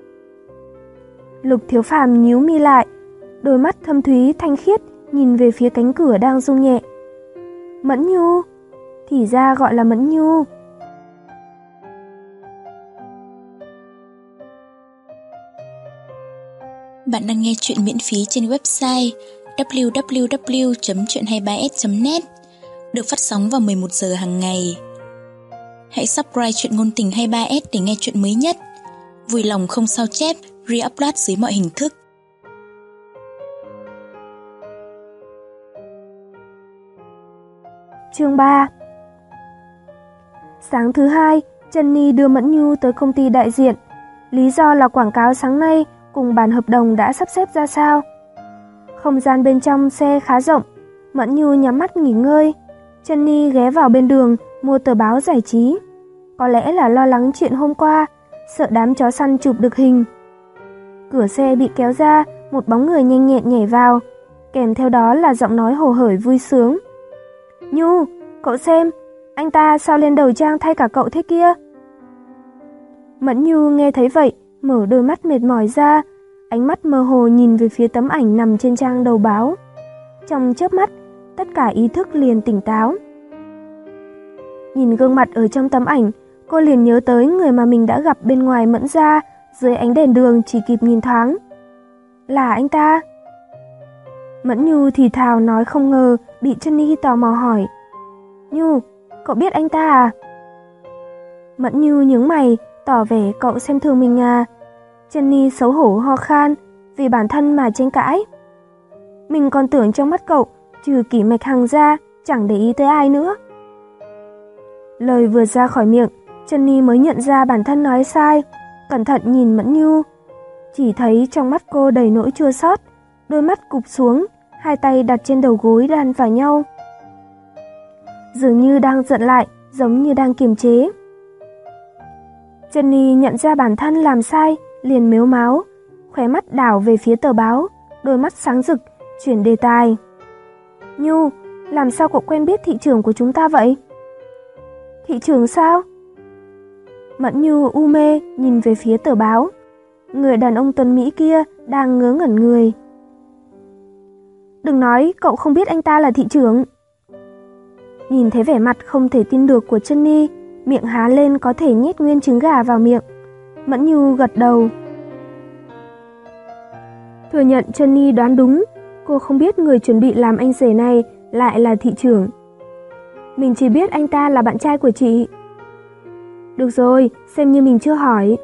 Lục Thiếu Phàm nhíu mi lại, đôi mắt thâm thúy thanh khiết nhìn về phía cánh cửa đang rung nhẹ. Mẫn Nhu, thì ra gọi là Mẫn Nhu. Bạn đang nghe chuyện miễn phí trên website w w w chấm chuyện hai ba s chấm net, được phát sóng vào mười một giờ hàng ngày. Hãy subscribe chuyện ngôn tình hai ba s để nghe chuyện mới nhất. Vui lòng không sao chép, re-upload dưới mọi hình thức. Chương ba. Sáng thứ hai, Jenny đưa Mẫn Nhu tới công ty đại diện. Lý do là quảng cáo sáng nay cùng bản hợp đồng đã sắp xếp ra sao. Không gian bên trong xe khá rộng, Mẫn Nhu nhắm mắt nghỉ ngơi. Jenny ghé vào bên đường mua tờ báo giải trí. Có lẽ là lo lắng chuyện hôm qua, sợ đám chó săn chụp được hình. Cửa xe bị kéo ra, một bóng người nhanh nhẹn nhảy vào, kèm theo đó là giọng nói hồ hởi vui sướng. Nhu, cậu xem, anh ta sao lên đầu trang thay cả cậu thế kia? Mẫn Nhu nghe thấy vậy, mở đôi mắt mệt mỏi ra, ánh mắt mơ hồ nhìn về phía tấm ảnh nằm trên trang đầu báo. Trong chớp mắt, tất cả ý thức liền tỉnh táo. Nhìn gương mặt ở trong tấm ảnh, cô liền nhớ tới người mà mình đã gặp bên ngoài Mẫn gia, dưới ánh đèn đường chỉ kịp nhìn thoáng. Là anh ta? Mẫn Nhu thì thào nói không ngờ, bị Jenny tò mò hỏi. Nhu, cậu biết anh ta à? Mẫn Nhu nhướng mày, tỏ vẻ cậu xem thường mình à. Jenny xấu hổ ho khan, vì bản thân mà tranh cãi. Mình còn tưởng trong mắt cậu, trừ Kỷ Mạch Hằng ra, chẳng để ý tới ai nữa. Lời vừa ra khỏi miệng, Jenny mới nhận ra bản thân nói sai, cẩn thận nhìn Mẫn Nhu. Chỉ thấy trong mắt cô đầy nỗi chua xót, đôi mắt cụp xuống, hai tay đặt trên đầu gối đan vào nhau. Dường như đang giận lại, giống như đang kiềm chế. Jenny nhận ra bản thân làm sai, liền mếu máo, khóe mắt đảo về phía tờ báo, đôi mắt sáng rực, chuyển đề tài. Nhu, làm sao cậu quen biết thị trưởng của chúng ta vậy? Thị trưởng sao? Mẫn Nhu u mê nhìn về phía tờ báo. Người đàn ông tuấn Mỹ kia đang ngớ ngẩn người. Đừng nói cậu không biết anh ta là thị trưởng. Nhìn thấy vẻ mặt không thể tin được của Jenny, miệng há lên có thể nhét nguyên trứng gà vào miệng. Mẫn Nhu gật đầu. Thừa nhận Jenny đoán đúng, cô không biết người chuẩn bị làm anh rể này lại là thị trưởng. Mình chỉ biết anh ta là bạn trai của chị. Được rồi, xem như mình chưa hỏi.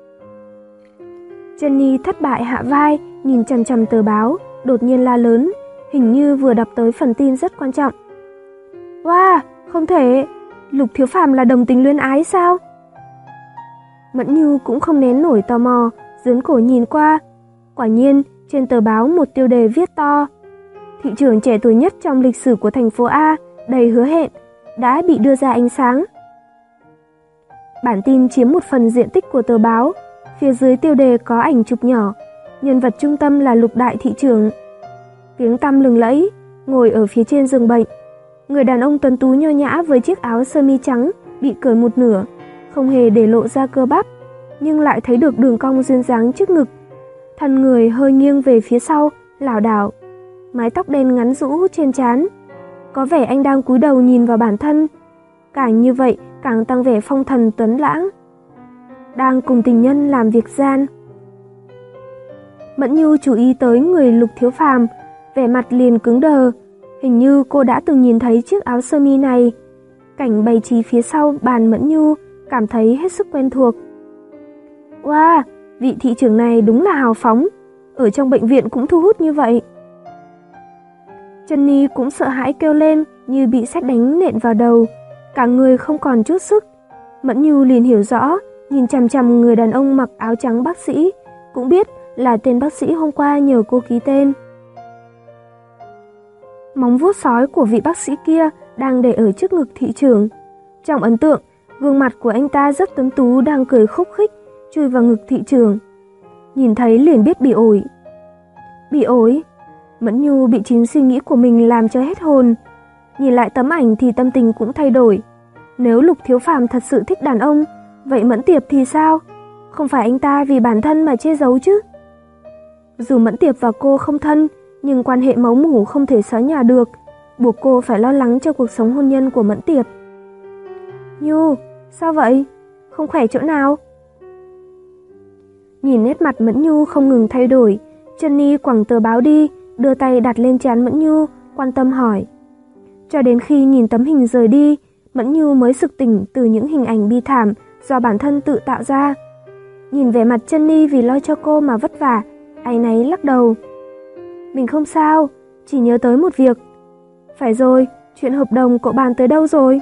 Jenny thất bại hạ vai, nhìn chằm chằm tờ báo, đột nhiên la lớn, hình như vừa đọc tới phần tin rất quan trọng. Wow, không thể, Lục Thiếu Phàm là đồng tính luyến ái sao? Mẫn Nhu cũng không nén nổi tò mò, dướn cổ nhìn qua. Quả nhiên, trên tờ báo một tiêu đề viết to. Thị trưởng trẻ tuổi nhất trong lịch sử của thành phố A, đầy hứa hẹn, đã bị đưa ra ánh sáng. Bản tin chiếm một phần diện tích của tờ báo, phía dưới tiêu đề có ảnh chụp nhỏ, nhân vật trung tâm là Lục đại thị trưởng. Tiếng tăm lừng lẫy, ngồi ở phía trên giường bệnh. Người đàn ông tuấn tú nho nhã với chiếc áo sơ mi trắng bị cởi một nửa, không hề để lộ ra cơ bắp, nhưng lại thấy được đường cong duyên dáng trước ngực. Thân người hơi nghiêng về phía sau, lảo đảo, mái tóc đen ngắn rũ trên trán. Có vẻ anh đang cúi đầu nhìn vào bản thân. Càng như vậy, càng tăng vẻ phong thần tuấn lãng. Đang cùng tình nhân làm việc gian. Mẫn Nhu chú ý tới người Lục Thiếu Phàm, vẻ mặt liền cứng đờ. Hình như cô đã từng nhìn thấy chiếc áo sơ mi này. Cảnh bày trí phía sau bàn Mẫn Nhu cảm thấy hết sức quen thuộc. Wow, vị thị trưởng này đúng là hào phóng, ở trong bệnh viện cũng thu hút như vậy. Jenny cũng sợ hãi kêu lên như bị sét đánh nện vào đầu, cả người không còn chút sức. Mẫn Nhu liền hiểu rõ, nhìn chằm chằm người đàn ông mặc áo trắng bác sĩ, cũng biết là tên bác sĩ hôm qua nhờ cô ký tên. Móng vuốt sói của vị bác sĩ kia đang để ở trước ngực thị trưởng. Trong ấn tượng, gương mặt của anh ta rất tuấn tú đang cười khúc khích, chui vào ngực thị trưởng. Nhìn thấy liền biết bị ổi. Bị ổi? Mẫn Nhu bị chính suy nghĩ của mình làm cho hết hồn. Nhìn lại tấm ảnh thì tâm tình cũng thay đổi. Nếu Lục Thiếu Phàm thật sự thích đàn ông, vậy Mẫn Tiệp thì sao? Không phải anh ta vì bản thân mà che giấu chứ? Dù Mẫn Tiệp và cô không thân, nhưng quan hệ máu mủ không thể xóa nhòa được, buộc cô phải lo lắng cho cuộc sống hôn nhân của Mẫn Tiệp. Nhu, sao vậy? Không khỏe chỗ nào? Nhìn nét mặt Mẫn Nhu không ngừng thay đổi, Jenny quẳng tờ báo đi, đưa tay đặt lên trán Mẫn Nhu, quan tâm hỏi. Cho đến khi nhìn tấm hình rời đi, Mẫn Nhu mới sực tỉnh từ những hình ảnh bi thảm do bản thân tự tạo ra. Nhìn vẻ mặt Jenny vì lo cho cô mà vất vả, áy náy lắc đầu. Mình không sao, chỉ nhớ tới một việc. Phải rồi, chuyện hợp đồng cậu bàn tới đâu rồi?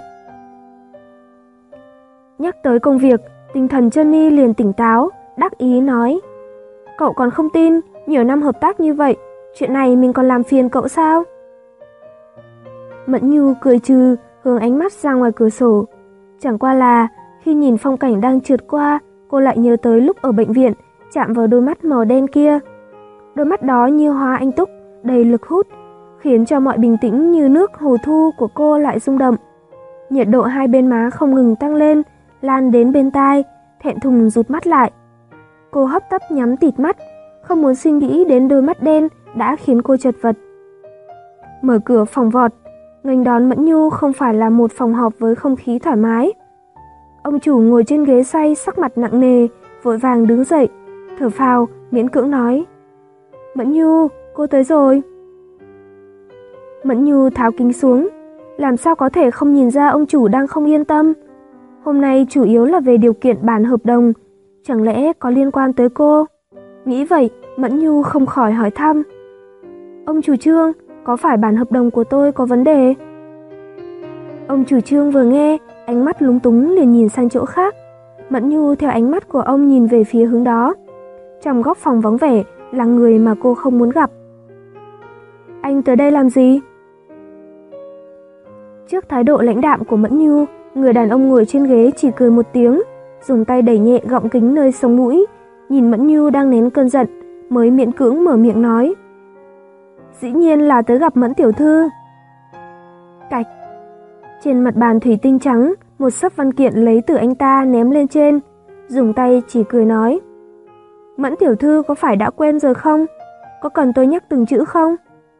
Nhắc tới công việc, tinh thần Jenny liền tỉnh táo, đắc ý nói. Cậu còn không tin, nhiều năm hợp tác như vậy, chuyện này mình còn làm phiền cậu sao? Mẫn Nhu cười trừ, hướng ánh mắt ra ngoài cửa sổ. Chẳng qua là, khi nhìn phong cảnh đang trượt qua, cô lại nhớ tới lúc ở bệnh viện, chạm vào đôi mắt màu đen kia. Đôi mắt đó như hoa anh túc, đầy lực hút, khiến cho mọi bình tĩnh như nước hồ thu của cô lại rung động. Nhiệt độ hai bên má không ngừng tăng lên, lan đến bên tai, thẹn thùng rụt mắt lại. Cô hấp tấp nhắm tịt mắt, không muốn suy nghĩ đến đôi mắt đen đã khiến cô chật vật. Mở cửa phòng vọt, nghênh đón Mẫn Nhu không phải là một phòng họp với không khí thoải mái. Ông chủ ngồi trên ghế xoay sắc mặt nặng nề, vội vàng đứng dậy, thở phào, miễn cưỡng nói: Mẫn Nhu, cô tới rồi. Mẫn Nhu tháo kính xuống, làm sao có thể không nhìn ra ông chủ đang không yên tâm. Hôm nay chủ yếu là về điều kiện bản hợp đồng, chẳng lẽ có liên quan tới cô? Nghĩ vậy, Mẫn Nhu không khỏi hỏi thăm: Ông chủ Trương, có phải bản hợp đồng của tôi có vấn đề? Ông chủ Trương vừa nghe, ánh mắt lúng túng liền nhìn sang chỗ khác. Mẫn Nhu theo ánh mắt của ông nhìn về phía hướng đó. Trong góc phòng vắng vẻ là người mà cô không muốn gặp. Anh tới đây làm gì? Trước thái độ lãnh đạm của Mẫn Nhu, người đàn ông ngồi trên ghế chỉ cười một tiếng, dùng tay đẩy nhẹ gọng kính nơi sống mũi, nhìn Mẫn Nhu đang nén cơn giận, mới miễn cưỡng mở miệng nói: Dĩ nhiên là tới gặp Mẫn tiểu thư. Cạch. Trên mặt bàn thủy tinh trắng, một xấp văn kiện lấy từ anh ta ném lên trên, dùng tay chỉ cười nói: Mẫn tiểu thư có phải đã quên rồi không? Có cần tôi nhắc từng chữ không?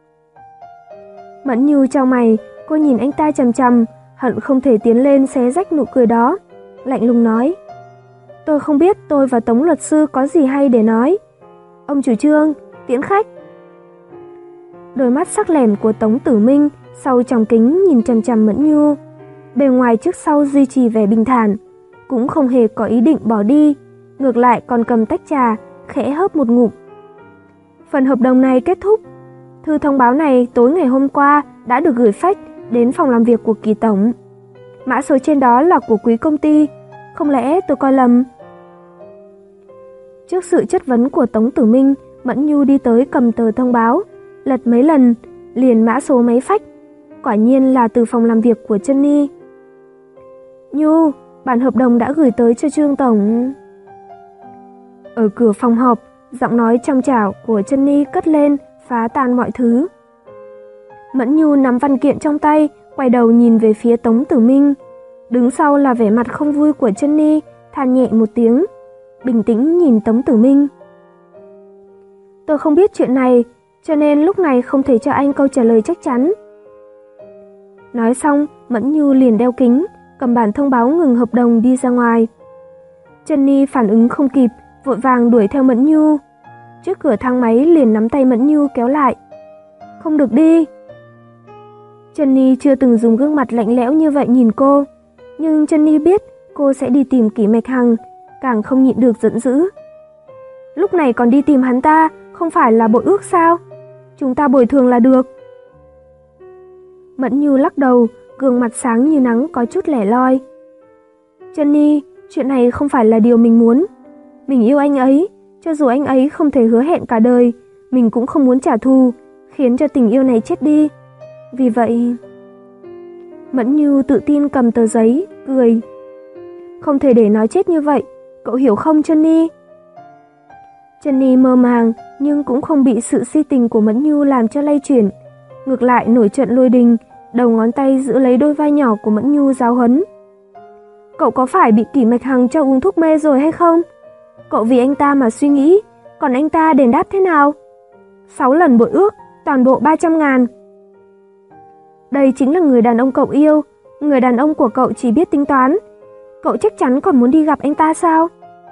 Mẫn Nhu chau mày, cô nhìn anh ta chằm chằm, hận không thể tiến lên xé rách nụ cười đó, lạnh lùng nói: Tôi không biết tôi và Tống luật sư có gì hay để nói. Ông chủ Trương, tiễn khách. Đôi mắt sắc lẻm của Tống Tử Minh sau tròng kính nhìn chằm chằm Mẫn Nhu, bề ngoài trước sau duy trì vẻ bình thản, cũng không hề có ý định bỏ đi, ngược lại còn cầm tách trà, khẽ hớp một ngụm. Phần hợp đồng này kết thúc. Thư thông báo này tối ngày hôm qua đã được gửi fax đến phòng làm việc của Kỳ tổng. Mã số trên đó là của quý công ty, không lẽ tôi coi lầm? Trước sự chất vấn của Tống Tử Minh, Mẫn Nhu đi tới cầm tờ thông báo, lật mấy lần, liền mã số máy fax. Quả nhiên là từ phòng làm việc của Jenny. Nhu, bản hợp đồng đã gửi tới cho Trương tổng. Ở cửa phòng họp, giọng nói trong trẻo của Jenny cất lên, phá tan mọi thứ. Mẫn Nhu nắm văn kiện trong tay, quay đầu nhìn về phía Tống Tử Minh. Đứng sau là vẻ mặt không vui của Jenny, than nhẹ một tiếng, bình tĩnh nhìn Tống Tử Minh. Tôi không biết chuyện này, cho nên lúc này không thể cho anh câu trả lời chắc chắn. Nói xong, Mẫn Nhu liền đeo kính, cầm bản thông báo ngừng hợp đồng đi ra ngoài. Jenny phản ứng không kịp, vội vàng đuổi theo Mẫn Nhu. Trước cửa thang máy liền nắm tay Mẫn Nhu kéo lại. Không được đi. Jenny chưa từng dùng gương mặt lạnh lẽo như vậy nhìn cô, nhưng Jenny biết cô sẽ đi tìm Kỷ Mạch Hằng, càng không nhịn được giận dữ. Lúc này còn đi tìm hắn ta, không phải là bội ước sao? Chúng ta bồi thường là được. Mẫn Nhu lắc đầu, gương mặt sáng như nắng có chút lẻ loi. Jenny, chuyện này không phải là điều mình muốn. Mình yêu anh ấy, cho dù anh ấy không thể hứa hẹn cả đời, mình cũng không muốn trả thù, khiến cho tình yêu này chết đi. Vì vậy... Mẫn Nhu tự tin cầm tờ giấy, cười. Không thể để nó chết như vậy, cậu hiểu không Jenny? Jenny mơ màng, nhưng cũng không bị sự si tình của Mẫn Nhu làm cho lay chuyển. Ngược lại nổi trận lôi đình, đầu ngón tay giữ lấy đôi vai nhỏ của Mẫn Nhu giáo huấn. Cậu có phải bị Kỷ Mạch Hằng cho uống thuốc mê rồi hay không? Cậu vì anh ta mà suy nghĩ, còn anh ta đền đáp thế nào? Sáu lần bội ước, toàn bộ ba trăm ngàn. Đây chính là người đàn ông cậu yêu, người đàn ông của cậu chỉ biết tính toán. Cậu chắc chắn còn muốn đi gặp anh ta sao?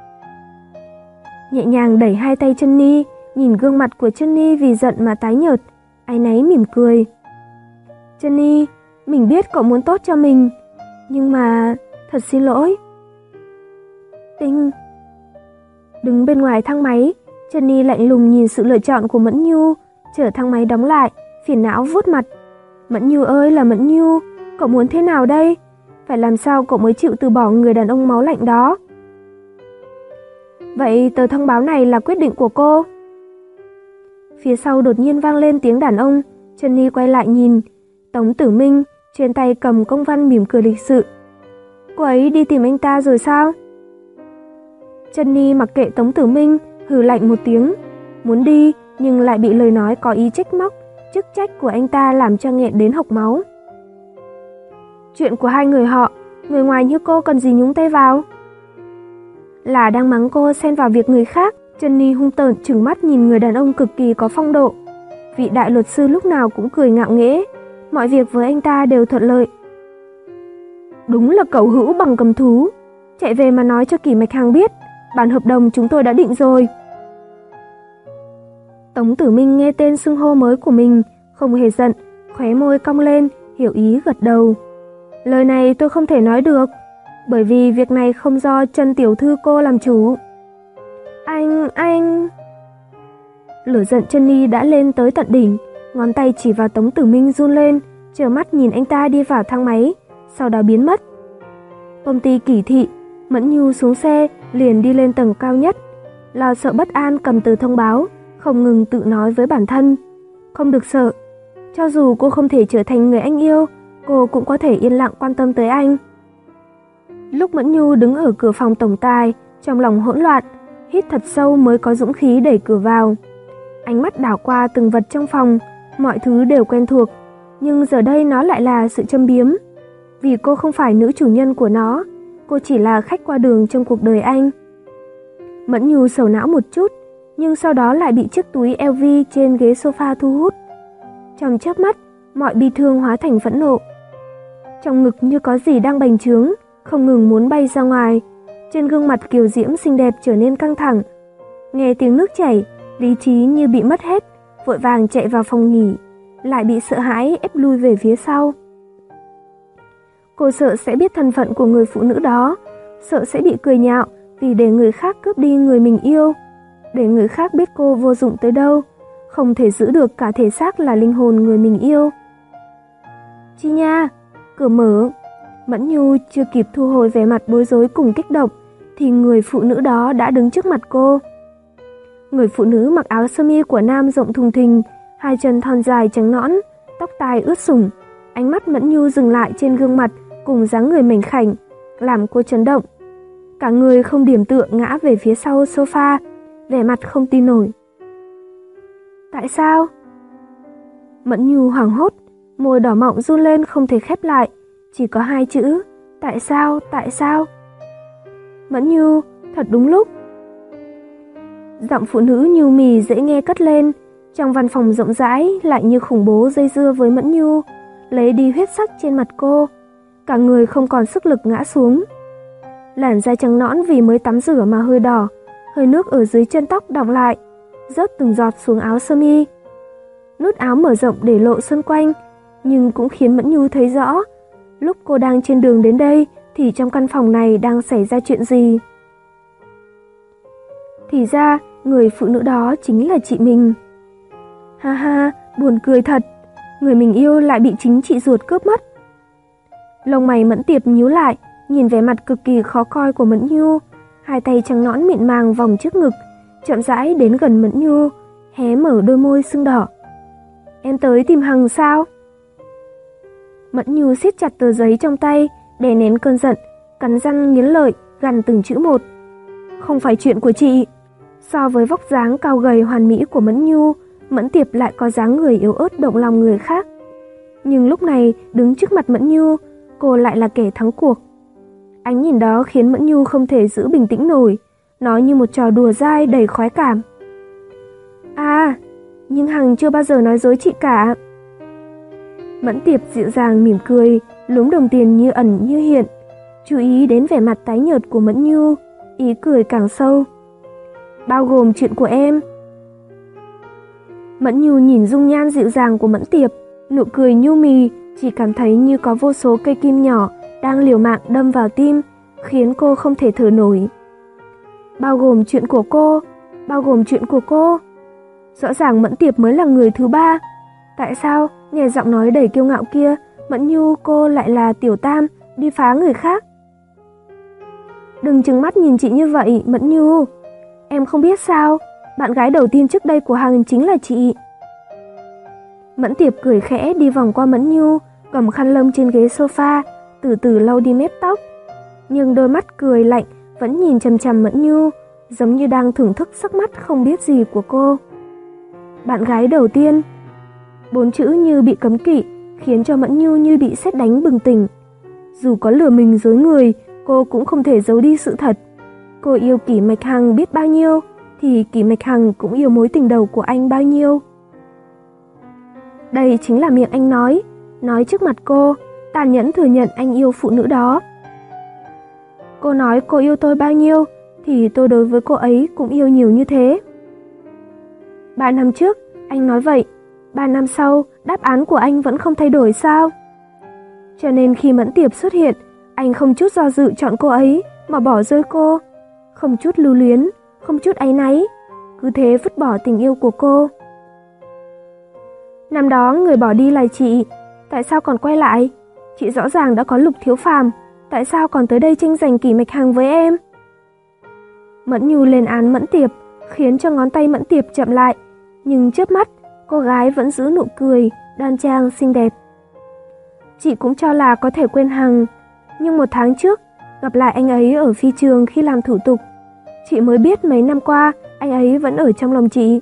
Nhẹ nhàng đẩy hai tay Jenny, nhìn gương mặt của Jenny vì giận mà tái nhợt, áy náy mỉm cười. Jenny, mình biết cậu muốn tốt cho mình, nhưng mà thật xin lỗi. Tinh. Đứng bên ngoài thang máy, Jenny lạnh lùng nhìn sự lựa chọn của Mẫn Nhu, chở thang máy đóng lại, phiền não vuốt mặt. Mẫn Nhu ơi là Mẫn Nhu, cậu muốn thế nào đây? Phải làm sao cậu mới chịu từ bỏ người đàn ông máu lạnh đó? Vậy tờ thông báo này là quyết định của cô? Phía sau đột nhiên vang lên tiếng đàn ông, Jenny quay lại nhìn, Tống Tử Minh trên tay cầm công văn mỉm cười lịch sự. Cô ấy đi tìm anh ta rồi sao? Jenny mặc kệ Tống Tử Minh, hừ lạnh một tiếng, muốn đi nhưng lại bị lời nói có ý trách móc, chức trách của anh ta làm cho nghẹn đến hộc máu. Chuyện của hai người họ, người ngoài như cô cần gì nhúng tay vào? Là đang mắng cô xen vào việc người khác, Jenny hung tợn trừng mắt nhìn người đàn ông cực kỳ có phong độ. Vị đại luật sư lúc nào cũng cười ngạo nghễ, mọi việc với anh ta đều thuận lợi. Đúng là cẩu hữu bằng cầm thú, chạy về mà nói cho Kỷ Mạch Hằng biết, bản hợp đồng chúng tôi đã định rồi. Tống Tử Minh nghe tên xưng hô mới của mình, không hề giận, khóe môi cong lên, hiểu ý gật đầu. Lời này tôi không thể nói được, bởi vì việc này không do Trần tiểu thư cô làm chủ. Anh, anh... Lửa giận Jenny đã lên tới tận đỉnh, ngón tay chỉ vào Tống Tử Minh run lên, trợn mắt nhìn anh ta đi vào thang máy, sau đó biến mất. Công ty Kỷ thị, Mẫn Nhu xuống xe, liền đi lên tầng cao nhất, lo sợ bất an cầm tờ thông báo, không ngừng tự nói với bản thân. Không được sợ, cho dù cô không thể trở thành người anh yêu, cô cũng có thể yên lặng quan tâm tới anh. Lúc Mẫn Nhu đứng ở cửa phòng tổng tài, trong lòng hỗn loạn, hít thật sâu mới có dũng khí đẩy cửa vào. Ánh mắt đảo qua từng vật trong phòng, mọi thứ đều quen thuộc, nhưng giờ đây nó lại là sự châm biếm. Vì cô không phải nữ chủ nhân của nó, cô chỉ là khách qua đường trong cuộc đời anh. Mẫn Nhu sầu não một chút, nhưng sau đó lại bị chiếc túi L V trên ghế sofa thu hút. Trong chớp mắt, mọi bi thương hóa thành phẫn nộ. Trong ngực như có gì đang bành trướng, không ngừng muốn bay ra ngoài. Trên gương mặt kiều diễm xinh đẹp trở nên căng thẳng. Nghe tiếng nước chảy, lý trí như bị mất hết, vội vàng chạy vào phòng nghỉ, lại bị sợ hãi ép lui về phía sau. Cô sợ sẽ biết thân phận của người phụ nữ đó, sợ sẽ bị cười nhạo vì để người khác cướp đi người mình yêu, để người khác biết cô vô dụng tới đâu, không thể giữ được cả thể xác là linh hồn người mình yêu. Chi nha, cửa mở. Mẫn Nhu chưa kịp thu hồi vẻ mặt bối rối cùng kích động, thì người phụ nữ đó đã đứng trước mặt cô. Người phụ nữ mặc áo sơ mi của nam rộng thùng thình, hai chân thon dài trắng nõn, tóc tai ướt sũng. Ánh mắt Mẫn Nhu dừng lại trên gương mặt cùng dáng người mảnh khảnh, làm cô chấn động. Cả người không điểm tựa ngã về phía sau sofa, vẻ mặt không tin nổi. Tại sao? Mẫn Nhu hoảng hốt, môi đỏ mọng run lên không thể khép lại, chỉ có hai chữ, tại sao, tại sao? Mẫn Nhu, thật đúng lúc. Giọng phụ nữ nhu mì dễ nghe cất lên, trong văn phòng rộng rãi lại như khủng bố dây dưa với Mẫn Nhu, lấy đi huyết sắc trên mặt cô, cả người không còn sức lực ngã xuống. Làn da trắng nõn vì mới tắm rửa mà hơi đỏ, hơi nước ở dưới chân tóc đọng lại, rớt từng giọt xuống áo sơ mi. Nút áo mở rộng để lộ xung quanh, nhưng cũng khiến Mẫn Nhu thấy rõ, lúc cô đang trên đường đến đây thì trong căn phòng này đang xảy ra chuyện gì. Thì ra, người phụ nữ đó chính là chị mình. Ha ha, buồn cười thật, người mình yêu lại bị chính chị ruột cướp mất. Lông mày Mẫn Tiệp nhíu lại, nhìn vẻ mặt cực kỳ khó coi của Mẫn Nhu, hai tay trắng nõn mịn màng vòng trước ngực, chậm rãi đến gần Mẫn Nhu, hé mở đôi môi sưng đỏ. Em tới tìm Hằng sao? Mẫn Nhu siết chặt tờ giấy trong tay, đè nén cơn giận, cắn răng nghiến lợi, gằn từng chữ một. Không phải chuyện của chị. So với vóc dáng cao gầy hoàn mỹ của Mẫn Nhu, Mẫn Tiệp lại có dáng người yếu ớt động lòng người khác. Nhưng lúc này, đứng trước mặt Mẫn Nhu, cô lại là kẻ thắng cuộc. Ánh nhìn đó khiến Mẫn Nhu không thể giữ bình tĩnh nổi, nó như một trò đùa dai đầy khoái cảm. À, nhưng Hằng chưa bao giờ nói dối chị cả. Mẫn Tiệp dịu dàng mỉm cười, lúm đồng tiền như ẩn như hiện, chú ý đến vẻ mặt tái nhợt của Mẫn Nhu, ý cười càng sâu. Bao gồm chuyện của em. Mẫn Nhu nhìn dung nhan dịu dàng của Mẫn Tiệp, nụ cười nhu mì, chỉ cảm thấy như có vô số cây kim nhỏ đang liều mạng đâm vào tim, khiến cô không thể thở nổi. Bao gồm chuyện của cô, bao gồm chuyện của cô. Rõ ràng Mẫn Tiệp mới là người thứ ba. Tại sao, nghe giọng nói đầy kiêu ngạo kia, Mẫn Nhu cô lại là tiểu tam, đi phá người khác? Đừng trừng mắt nhìn chị như vậy, Mẫn Nhu. Em không biết sao, bạn gái đầu tiên trước đây của Hằng chính là chị. Mẫn Tiệp cười khẽ đi vòng qua Mẫn Nhu, cầm khăn lông trên ghế sofa, từ từ lau đi mép tóc. Nhưng đôi mắt cười lạnh vẫn nhìn chằm chằm Mẫn Nhu, giống như đang thưởng thức sắc mắt không biết gì của cô. Bạn gái đầu tiên. Bốn chữ như bị cấm kỵ khiến cho Mẫn Nhu như bị sét đánh bừng tỉnh. Dù có lừa mình dối người, cô cũng không thể giấu đi sự thật. Cô yêu Kỷ Mạch Hằng biết bao nhiêu, thì Kỷ Mạch Hằng cũng yêu mối tình đầu của anh bao nhiêu. Đây chính là miệng anh nói, nói trước mặt cô, tàn nhẫn thừa nhận anh yêu phụ nữ đó. Cô nói cô yêu tôi bao nhiêu, thì tôi đối với cô ấy cũng yêu nhiều như thế. Ba năm trước, anh nói vậy, ba năm sau, đáp án của anh vẫn không thay đổi sao? Cho nên khi Mẫn Tiệp xuất hiện, anh không chút do dự chọn cô ấy mà bỏ rơi cô, không chút lưu luyến, không chút áy náy, cứ thế vứt bỏ tình yêu của cô. Năm đó người bỏ đi là chị, tại sao còn quay lại? Chị rõ ràng đã có Lục Thiếu Phàm, tại sao còn tới đây tranh giành Kỷ Mạch Hằng với em? Mẫn Nhu lên án Mẫn Tiệp, khiến cho ngón tay Mẫn Tiệp chậm lại, nhưng chớp mắt, cô gái vẫn giữ nụ cười, đoan trang xinh đẹp. Chị cũng cho là có thể quên Hằng, nhưng một tháng trước, gặp lại anh ấy ở phi trường khi làm thủ tục, chị mới biết mấy năm qua anh ấy vẫn ở trong lòng chị.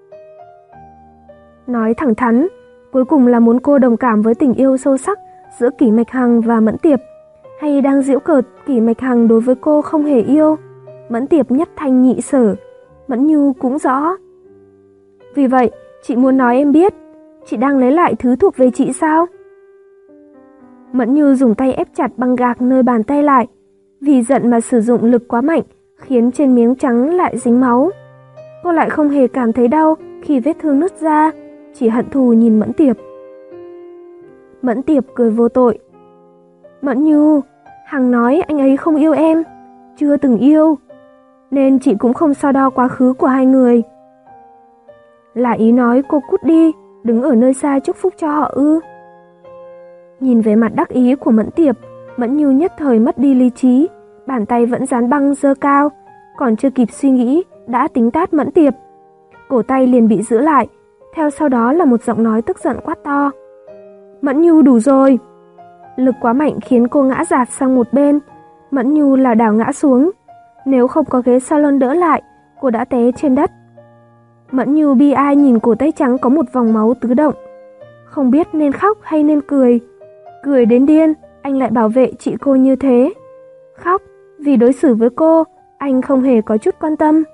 Nói thẳng thắn, cuối cùng là muốn cô đồng cảm với tình yêu sâu sắc giữa Kỷ Mạch Hằng và Mẫn Tiệp, hay đang giễu cợt Kỷ Mạch Hằng đối với cô không hề yêu, Mẫn Tiệp nhất thanh nhị sở, Mẫn Nhu cũng rõ. Vì vậy, chị muốn nói em biết, chị đang lấy lại thứ thuộc về chị sao? Mẫn Nhu dùng tay ép chặt băng gạc nơi bàn tay lại, vì giận mà sử dụng lực quá mạnh, khiến trên miếng trắng lại dính máu. Cô lại không hề cảm thấy đau khi vết thương nứt ra, chỉ hận thù nhìn Mẫn Tiệp. Mẫn Tiệp cười vô tội. Mẫn Nhu, Hằng nói anh ấy không yêu em, chưa từng yêu, nên chị cũng không so đo quá khứ của hai người. Là ý nói cô cút đi, đứng ở nơi xa chúc phúc cho họ ư? Nhìn về mặt đắc ý của Mẫn Tiệp, Mẫn Nhu nhất thời mất đi lý trí, bàn tay vẫn dán băng giơ cao, còn chưa kịp suy nghĩ đã tính tát Mẫn Tiệp. Cổ tay liền bị giữ lại, theo sau đó là một giọng nói tức giận quát to. Mẫn Nhu đủ rồi! Lực quá mạnh khiến cô ngã dạt sang một bên, Mẫn Nhu lảo đảo ngã xuống. Nếu không có ghế salon đỡ lại, cô đã té trên đất. Mẫn Nhu bi ai nhìn cổ tay trắng có một vòng máu tứ động. Không biết nên khóc hay nên cười. Cười đến điên, anh lại bảo vệ chị cô như thế. Khóc, vì đối xử với cô, anh không hề có chút quan tâm.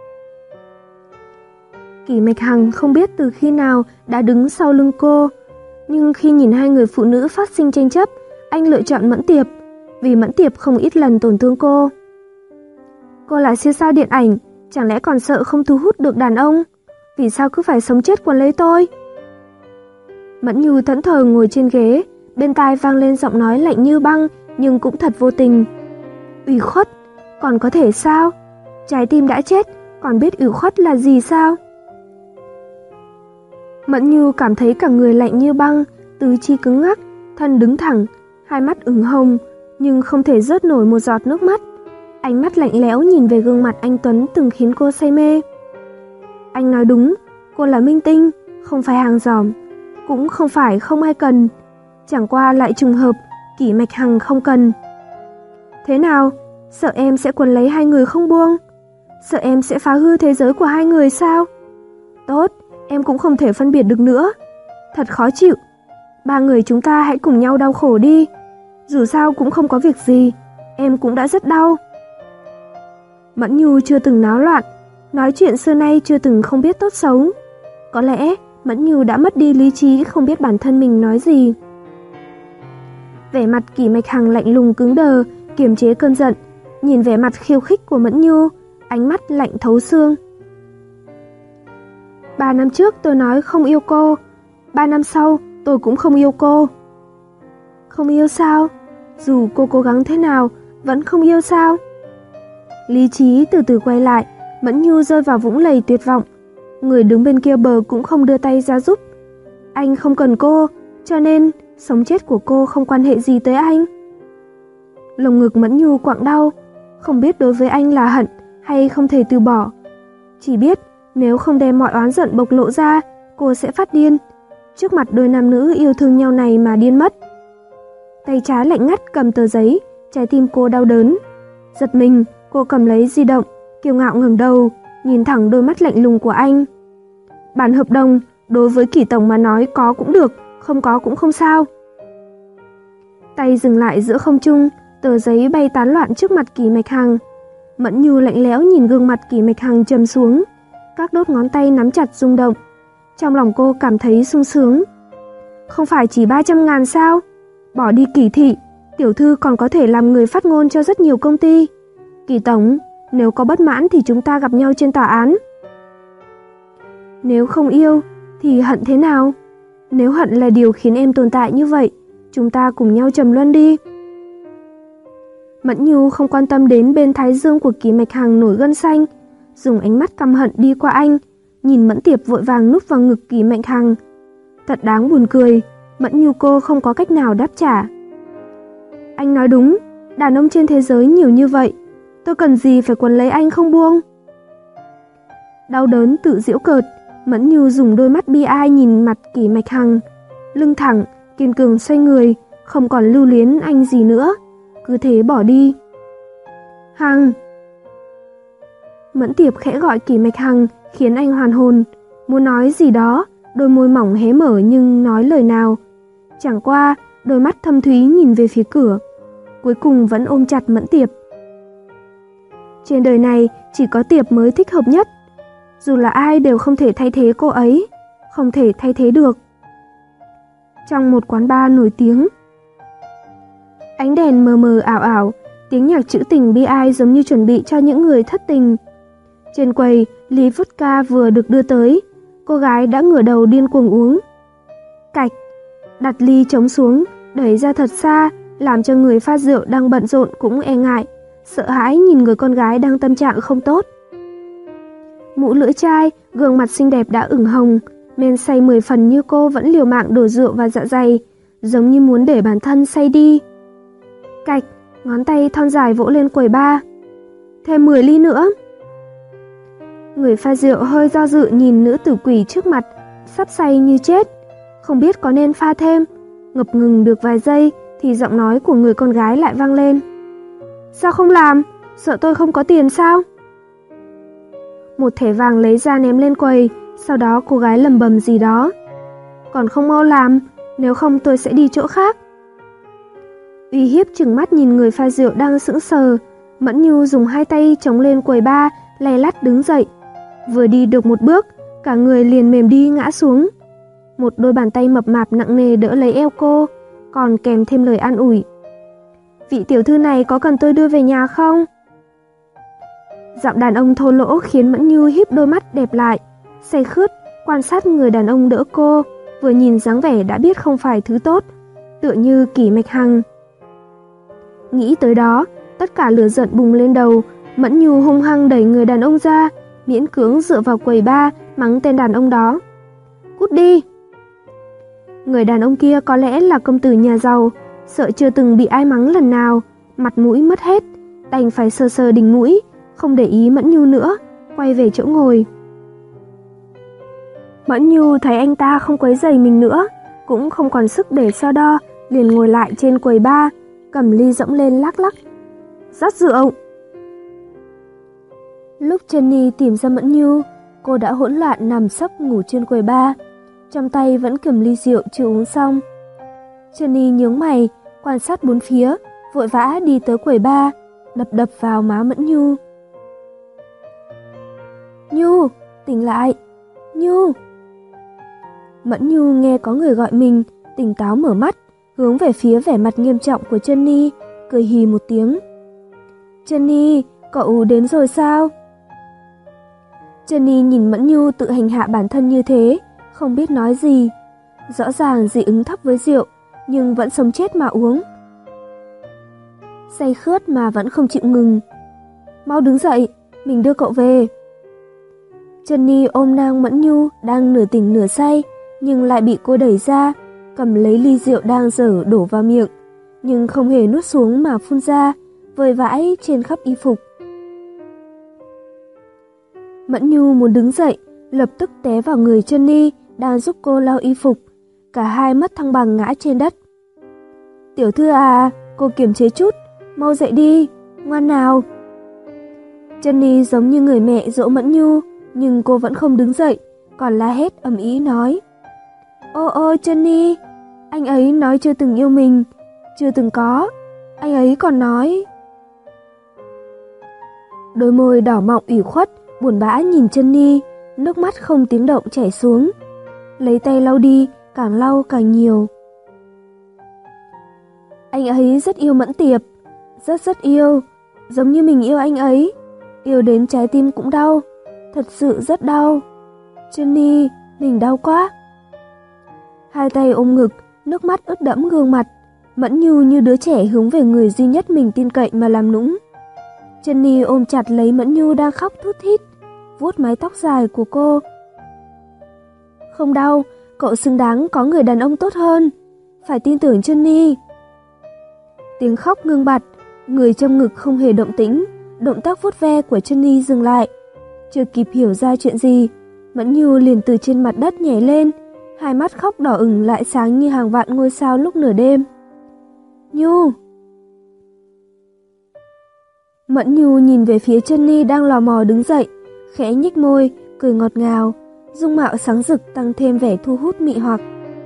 Kỷ Mạch Hằng không biết từ khi nào đã đứng sau lưng cô. Nhưng khi nhìn hai người phụ nữ phát sinh tranh chấp, anh lựa chọn Mẫn Tiệp, vì Mẫn Tiệp không ít lần tổn thương cô. Cô là siêu sao điện ảnh, chẳng lẽ còn sợ không thu hút được đàn ông? Vì sao cứ phải sống chết quấn lấy tôi? Mẫn Nhu thẫn thờ ngồi trên ghế, bên tai vang lên giọng nói lạnh như băng nhưng cũng thật vô tình. Ủy khuất, còn có thể sao? Trái tim đã chết, còn biết ủy khuất là gì sao? Mẫn Nhu cảm thấy cả người lạnh như băng, tứ chi cứng ngắc, thân đứng thẳng, hai mắt ửng hồng, nhưng không thể rớt nổi một giọt nước mắt. Ánh mắt lạnh lẽo nhìn về gương mặt anh Tuấn từng khiến cô say mê. Anh nói đúng, cô là minh tinh, không phải hàng giòm, cũng không phải không ai cần. Chẳng qua lại trùng hợp, Kỷ Mạch Hằng không cần. Thế nào, sợ em sẽ quấn lấy hai người không buông? Sợ em sẽ phá hư thế giới của hai người sao? Tốt, em cũng không thể phân biệt được nữa. Thật khó chịu. Ba người chúng ta hãy cùng nhau đau khổ đi. Dù sao cũng không có việc gì, em cũng đã rất đau. Mẫn Nhu chưa từng náo loạn, nói chuyện xưa nay chưa từng không biết tốt xấu. Có lẽ Mẫn Nhu đã mất đi lý trí, không biết bản thân mình nói gì. Vẻ mặt Kỷ Mạch Hằng lạnh lùng cứng đờ, kiềm chế cơn giận, nhìn vẻ mặt khiêu khích của Mẫn Nhu, ánh mắt lạnh thấu xương. Ba năm trước tôi nói không yêu cô, ba năm sau tôi cũng không yêu cô. Không yêu sao? Dù cô cố gắng thế nào, vẫn không yêu sao? Lý trí từ từ quay lại, Mẫn Nhu rơi vào vũng lầy tuyệt vọng. Người đứng bên kia bờ cũng không đưa tay ra giúp. Anh không cần cô, cho nên sống chết của cô không quan hệ gì tới anh. Lồng ngực Mẫn Nhu quặn đau, không biết đối với anh là hận hay không thể từ bỏ. Chỉ biết nếu không đem mọi oán giận bộc lộ ra, cô sẽ phát điên, trước mặt đôi nam nữ yêu thương nhau này mà điên mất. Tay trái lạnh ngắt cầm tờ giấy, trái tim cô đau đớn. Giật mình, cô cầm lấy di động, kiêu ngạo ngẩng đầu, nhìn thẳng đôi mắt lạnh lùng của anh. Bản hợp đồng, Đối với Kỷ tổng mà nói có cũng được, không có cũng không sao. Tay dừng lại giữa không trung, tờ giấy bay tán loạn trước mặt Kỷ Mạch Hằng. Mẫn Nhu lạnh lẽo nhìn gương mặt Kỷ Mạch Hằng trầm xuống, các đốt ngón tay nắm chặt rung động. Trong lòng cô cảm thấy sung sướng. Không phải chỉ ba trăm ngàn sao? Bỏ đi Kỷ thị, tiểu thư còn có thể làm người phát ngôn cho rất nhiều công ty. Kỷ tổng, nếu có bất mãn thì chúng ta gặp nhau trên tòa án. Nếu không yêu thì hận thế nào? Nếu hận là điều khiến em tồn tại như vậy, chúng ta cùng nhau trầm luân đi. Mẫn Nhu không quan tâm đến bên thái dương của Kỷ Mạch Hằng nổi gân xanh, dùng ánh mắt căm hận đi qua anh, nhìn Mẫn Tiệp vội vàng núp vào ngực Kỷ Mạch Hằng. Thật đáng buồn cười, Mẫn Nhu cô không có cách nào đáp trả. Anh nói đúng, đàn ông trên thế giới nhiều như vậy, tôi cần gì phải quấn lấy anh không buông. Đau đớn tự giễu cợt, Mẫn Nhu dùng đôi mắt bi ai nhìn mặt Kỷ Mạch Hằng, lưng thẳng, kiên cường xoay người, không còn lưu luyến anh gì nữa, cứ thế bỏ đi. Hằng! Mẫn Tiệp khẽ gọi Kỷ Mạch Hằng, khiến anh hoàn hồn, muốn nói gì đó, đôi môi mỏng hé mở nhưng nói lời nào. Chẳng qua, đôi mắt thâm thúy nhìn về phía cửa, cuối cùng vẫn ôm chặt Mẫn Tiệp. Trên đời này chỉ có Tiệp mới thích hợp nhất, dù là ai đều không thể thay thế cô ấy, không thể thay thế được. Trong một quán bar nổi tiếng, ánh đèn mờ mờ ảo ảo, tiếng nhạc trữ tình bi ai giống như chuẩn bị cho những người thất tình. Trên quầy, ly vodka vừa được đưa tới, cô gái đã ngửa đầu điên cuồng uống. Cạch, đặt ly trống xuống, đẩy ra thật xa, làm cho người pha rượu đang bận rộn cũng e ngại, sợ hãi nhìn người con gái đang tâm trạng không tốt. Mũ lưỡi chai, gương mặt xinh đẹp đã ửng hồng, men say mười phần như cô vẫn liều mạng đổ rượu vào dạ dày, giống như muốn để bản thân say đi. Cạch, ngón tay thon dài vỗ lên quầy bar. Thêm mười ly nữa. Người pha rượu hơi do dự nhìn nữ tử quỷ trước mặt, sắp say như chết, không biết có nên pha thêm. Ngập ngừng được vài giây thì giọng nói của người con gái lại vang lên. Sao không làm? Sợ tôi không có tiền sao? Một thẻ vàng lấy ra ném lên quầy, sau đó cô gái lầm bầm gì đó. Còn không mau làm, nếu không tôi sẽ đi chỗ khác. Uy hiếp trừng mắt nhìn người pha rượu đang sững sờ, Mẫn Nhu dùng hai tay chống lên quầy bar, lay lắt đứng dậy. Vừa đi được một bước, cả người liền mềm đi ngã xuống. Một đôi bàn tay mập mạp nặng nề đỡ lấy eo cô, còn kèm thêm lời an ủi. Vị tiểu thư này có cần tôi đưa về nhà không? Giọng đàn ông thô lỗ khiến Mẫn Nhu híp đôi mắt đẹp lại, say khướt, quan sát người đàn ông đỡ cô, vừa nhìn dáng vẻ đã biết không phải thứ tốt, tựa như Kỷ Mạch Hằng. Nghĩ tới đó, tất cả lửa giận bùng lên đầu, Mẫn Nhu hung hăng đẩy người đàn ông ra, miễn cưỡng dựa vào quầy bar, mắng tên đàn ông đó. Cút đi! Người đàn ông kia có lẽ là công tử nhà giàu, sợ chưa từng bị ai mắng lần nào, mặt mũi mất hết, đành phải sờ sờ đỉnh mũi, không để ý Mẫn Nhu nữa, quay về chỗ ngồi. Mẫn Nhu thấy anh ta không quấy rầy mình nữa, cũng không còn sức để so đo, liền ngồi lại trên quầy bar, cầm ly rỗng lên lắc lắc. Rót rượu! Lúc Jenny tìm ra Mẫn Nhu, cô đã hỗn loạn nằm sấp ngủ trên quầy bar, trong tay vẫn cầm ly rượu chưa uống xong. Jenny nhướng mày, quan sát bốn phía, vội vã đi tới quầy bar, đập đập vào má Mẫn Nhu. Nhu, tỉnh lại! Nhu! Mẫn Nhu nghe có người gọi mình, tỉnh táo mở mắt, hướng về phía vẻ mặt nghiêm trọng của Jenny, cười hì một tiếng. Jenny, cậu đến rồi sao? Jenny nhìn Mẫn Nhu tự hành hạ bản thân như thế, không biết nói gì. Rõ ràng dị ứng thấp với rượu, nhưng vẫn sống chết mà uống. Say khướt mà vẫn không chịu ngừng. Mau đứng dậy, mình đưa cậu về. Jenny ôm nang Mẫn Nhu đang nửa tỉnh nửa say, nhưng lại bị cô đẩy ra, cầm lấy ly rượu đang dở đổ vào miệng, nhưng không hề nuốt xuống mà phun ra, vơi vãi trên khắp y phục. Mẫn Nhu muốn đứng dậy, lập tức té vào người Jenny đang giúp cô lau y phục, cả hai mất thăng bằng ngã trên đất. Tiểu thư à, cô kiềm chế chút, mau dậy đi, ngoan nào. Jenny giống như người mẹ dỗ Mẫn Nhu, nhưng cô vẫn không đứng dậy, còn la hét ầm ĩ nói: Ô ô Johnny, anh ấy nói chưa từng yêu mình, chưa từng có, anh ấy còn nói... Đôi môi đỏ mọng ủy khuất, buồn bã nhìn Johnny, nước mắt không tiếng động chảy xuống. Lấy tay lau đi, càng lau càng nhiều. Anh ấy rất yêu Mẫn Tiệp, rất rất yêu, giống như mình yêu anh ấy, yêu đến trái tim cũng đau, thật sự rất đau. Johnny, mình đau quá. Hai tay ôm ngực, nước mắt ướt đẫm gương mặt, Mẫn Nhu như đứa trẻ hướng về người duy nhất mình tin cậy mà làm nũng. Johnny ôm chặt lấy Mẫn Nhu đang khóc thút thít, vuốt mái tóc dài của cô. Không đau, cậu xứng đáng có người đàn ông tốt hơn, phải tin tưởng Johnny. Tiếng khóc ngưng bặt, người trong ngực không hề động tĩnh, động tác vuốt ve của Johnny dừng lại. Chưa kịp hiểu ra chuyện gì, Mẫn Nhu liền từ trên mặt đất nhảy lên, hai mắt khóc đỏ ửng lại sáng như hàng vạn ngôi sao lúc nửa đêm. Nhu! Mẫn Nhu nhìn về phía Johnny đang lò mò đứng dậy, khẽ nhếch môi, cười ngọt ngào, dung mạo sáng rực tăng thêm vẻ thu hút mị hoặc.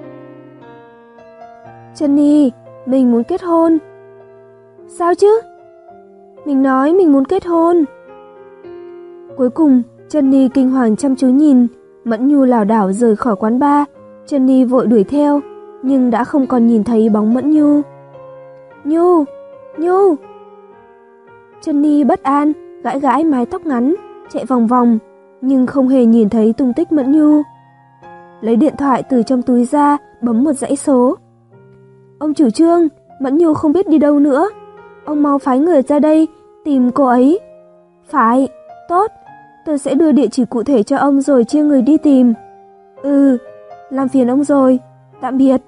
Johnny, mình muốn kết hôn. Sao chứ? Mình nói mình muốn kết hôn. Cuối cùng, Johnny kinh hoàng chăm chú nhìn, Mẫn Nhu lảo đảo rời khỏi quán bar. Johnny vội đuổi theo, nhưng đã không còn nhìn thấy bóng Mẫn Nhu. Nhu! Nhu! Johnny bất an, gãi gãi mái tóc ngắn, chạy vòng vòng, nhưng không hề nhìn thấy tung tích Mẫn Nhu. Lấy điện thoại từ trong túi ra, bấm một dãy số. Ông chủ Trương, Mẫn Nhu không biết đi đâu nữa. Ông mau phái người ra đây, tìm cô ấy. Phải, tốt, tôi sẽ đưa địa chỉ cụ thể cho ông rồi chia người đi tìm. Ừ, làm phiền ông rồi, tạm biệt.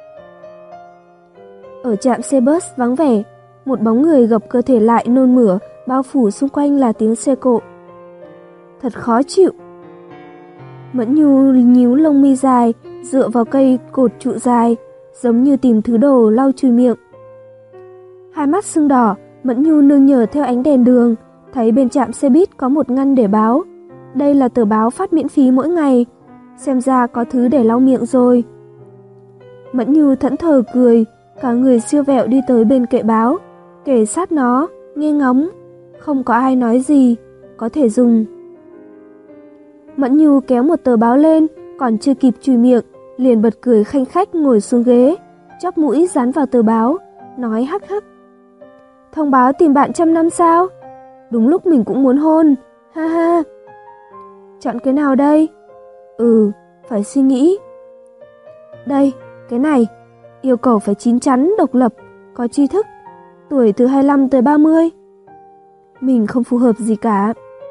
Ở trạm xe bus vắng vẻ, một bóng người gập cơ thể lại nôn mửa, bao phủ xung quanh là tiếng xe cộ. Thật khó chịu. Mẫn Nhu nhíu lông mi dài, dựa vào cây cột trụ dài, giống như tìm thứ đồ lau chùi miệng. Hai mắt sưng đỏ, Mẫn Nhu nương nhờ theo ánh đèn đường, thấy bên trạm xe buýt có một ngăn để báo. Đây là tờ báo phát miễn phí mỗi ngày, xem ra có thứ để lau miệng rồi. Mẫn Nhu thẫn thờ cười, cả người siêu vẹo đi tới bên kệ báo, kề sát nó, nghe ngóng. Không có ai nói gì, có thể dùng. Mẫn Nhu kéo một tờ báo lên, còn chưa kịp chùi miệng, liền bật cười khanh khách ngồi xuống ghế, chóp mũi dán vào tờ báo, nói hắc hắc. Thông báo tìm bạn trăm năm sao? Đúng lúc mình cũng muốn hôn, ha ha. Chọn cái nào đây? Ừ, phải suy nghĩ. Đây, cái này, yêu cầu phải chín chắn, độc lập, có tri thức, tuổi từ hai mươi lăm tới ba mươi. Mình không phù hợp gì cả.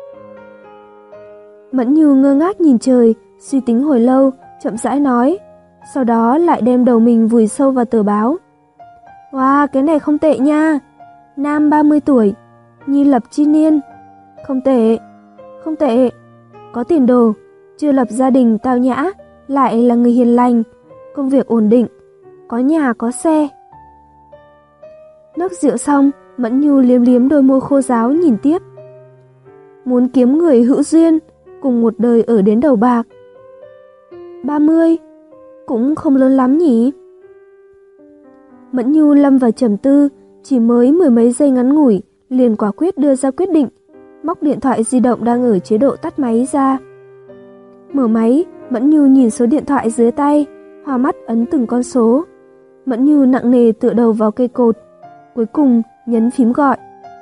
Mẫn Nhu ngơ ngác nhìn trời, suy tính hồi lâu, chậm rãi nói, sau đó lại đem đầu mình vùi sâu vào tờ báo. Wow, cái này không tệ nha. Nam ba mươi tuổi, nhi lập chi niên. Không tệ, không tệ. Có tiền đồ, chưa lập gia đình tao nhã, lại là người hiền lành, công việc ổn định, có nhà có xe. Nốc rượu xong, Mẫn Nhu liếm liếm đôi môi khô ráo nhìn tiếp. Muốn kiếm người hữu duyên, cùng một đời ở đến đầu bạc. ba mươi, cũng không lớn lắm nhỉ? Mẫn Nhu lâm vào trầm tư, chỉ mới mười mấy giây ngắn ngủi, liền quả quyết đưa ra quyết định, móc điện thoại di động đang ở chế độ tắt máy ra. Mở máy, Mẫn Nhu nhìn số điện thoại dưới tay, hoa mắt ấn từng con số. Mẫn Nhu nặng nề tựa đầu vào cây cột, cuối cùng nhấn phím gọi.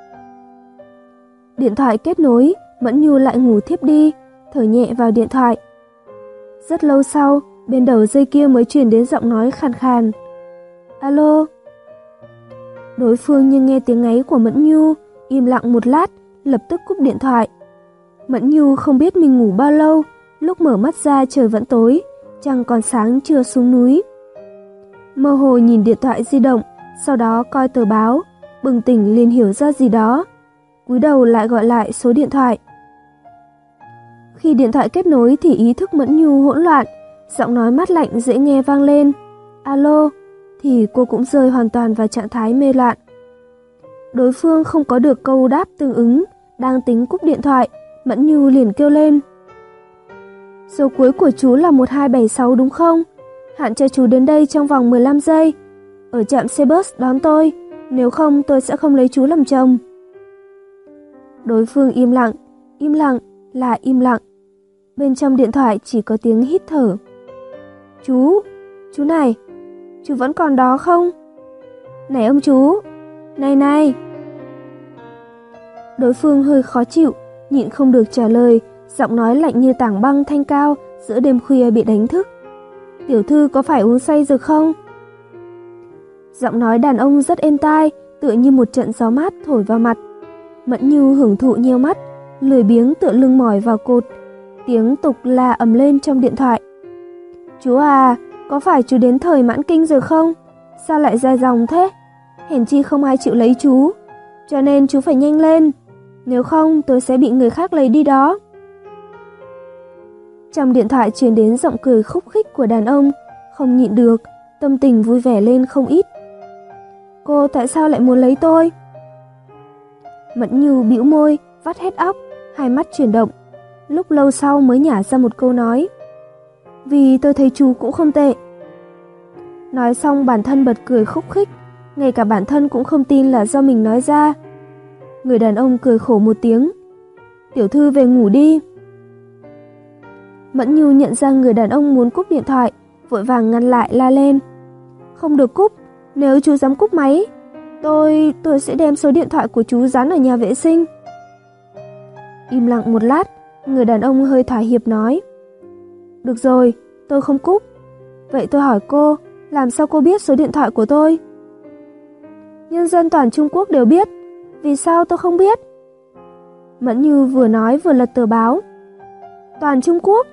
Điện thoại kết nối, Mẫn Nhu lại ngủ thiếp đi, thở nhẹ vào điện thoại. Rất lâu sau, bên đầu dây kia mới truyền đến giọng nói khàn khàn. Alo. Đối phương như nghe tiếng ngáy của Mẫn Nhu, im lặng một lát, lập tức cúp điện thoại. Mẫn Nhu không biết mình ngủ bao lâu, lúc mở mắt ra trời vẫn tối, trăng còn sáng chưa xuống núi. Mơ hồ nhìn điện thoại di động, sau đó coi tờ báo, bừng tỉnh liền hiểu ra gì đó. Cúi đầu lại gọi lại số điện thoại. Khi điện thoại kết nối thì ý thức Mẫn Nhu hỗn loạn, giọng nói mát lạnh dễ nghe vang lên. Alo, thì cô cũng rơi hoàn toàn vào trạng thái mê loạn. Đối phương không có được câu đáp tương ứng, đang tính cúp điện thoại, Mẫn Nhu liền kêu lên. Số cuối của chú là một hai bảy sáu đúng không? Hạn cho chú đến đây trong vòng mười lăm giây. Ở trạm xe bus đón tôi, nếu không tôi sẽ không lấy chú làm chồng. Đối phương im lặng, im lặng là im lặng. Bên trong điện thoại chỉ có tiếng hít thở. Chú, chú này, chú vẫn còn đó không? Này ông chú, này này. Đối phương hơi khó chịu, nhịn không được trả lời, giọng nói lạnh như tảng băng thanh cao giữa đêm khuya bị đánh thức. Tiểu thư có phải uống say rồi không? Giọng nói đàn ông rất êm tai, tựa như một trận gió mát thổi vào mặt. Mẫn Nhu hưởng thụ nheo mắt, lười biếng tựa lưng mỏi vào cột. Tiếng tục la ầm lên trong điện thoại. Chú à, có phải chú đến thời mãn kinh rồi không? Sao lại dài dòng thế? Hèn chi không ai chịu lấy chú, cho nên chú phải nhanh lên. Nếu không tôi sẽ bị người khác lấy đi đó. Trong điện thoại truyền đến giọng cười khúc khích của đàn ông, không nhịn được, tâm tình vui vẻ lên không ít. Cô tại sao lại muốn lấy tôi? Mẫn Nhu bĩu môi, vắt hết óc, hai mắt chuyển động. Lúc lâu sau mới nhả ra một câu nói. Vì tôi thấy chú cũng không tệ. Nói xong bản thân bật cười khúc khích, ngay cả bản thân cũng không tin là do mình nói ra. Người đàn ông cười khổ một tiếng. Tiểu thư về ngủ đi. Mẫn Nhu nhận ra người đàn ông muốn cúp điện thoại, vội vàng ngăn lại la lên. Không được cúp, nếu chú dám cúp máy, tôi, tôi sẽ đem số điện thoại của chú dán ở nhà vệ sinh. Im lặng một lát, người đàn ông hơi thỏa hiệp nói. Được rồi, tôi không cúp. Vậy tôi hỏi cô, làm sao cô biết số điện thoại của tôi? Nhân dân toàn Trung Quốc đều biết, vì sao tôi không biết? Mẫn Nhu vừa nói vừa lật tờ báo. Toàn Trung Quốc.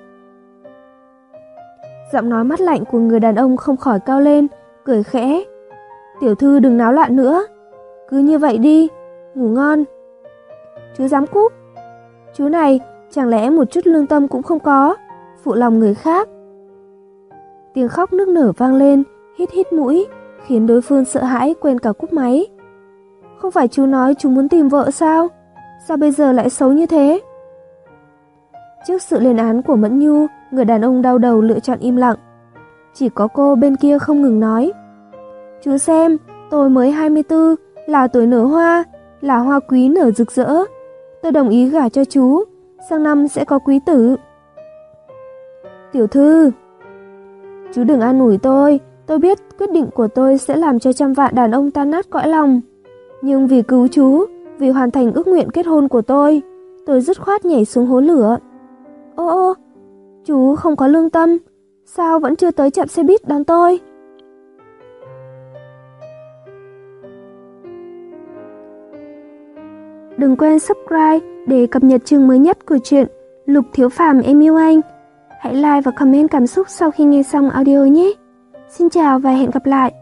Giọng nói mắt lạnh của người đàn ông không khỏi cao lên, cười khẽ. Tiểu thư đừng náo loạn nữa, cứ như vậy đi, ngủ ngon. Chú dám cúp? Chú này chẳng lẽ một chút lương tâm cũng không có, phụ lòng người khác. Tiếng khóc nức nở vang lên, hít hít mũi, khiến đối phương sợ hãi quên cả cúp máy. Không phải chú nói chú muốn tìm vợ sao? Sao bây giờ lại xấu như thế? Trước sự lên án của Mẫn Nhu, người đàn ông đau đầu lựa chọn im lặng. Chỉ có cô bên kia không ngừng nói. Chú xem, tôi mới hai mươi tư, là tuổi nở hoa, là hoa quý nở rực rỡ. Tôi đồng ý gả cho chú, sang năm sẽ có quý tử. Tiểu thư, chú đừng an ủi tôi, tôi biết quyết định của tôi sẽ làm cho trăm vạn đàn ông tan nát cõi lòng. Nhưng vì cứu chú, vì hoàn thành ước nguyện kết hôn của tôi, tôi dứt khoát nhảy xuống hố lửa. Ô ô, chú không có lương tâm, sao vẫn chưa tới trạm xe buýt đón tôi? Đừng quên subscribe để cập nhật chương mới nhất của truyện Lục Thiếu Phàm Em Yêu Anh. Hãy like và comment cảm xúc sau khi nghe xong audio nhé. Xin chào và hẹn gặp lại.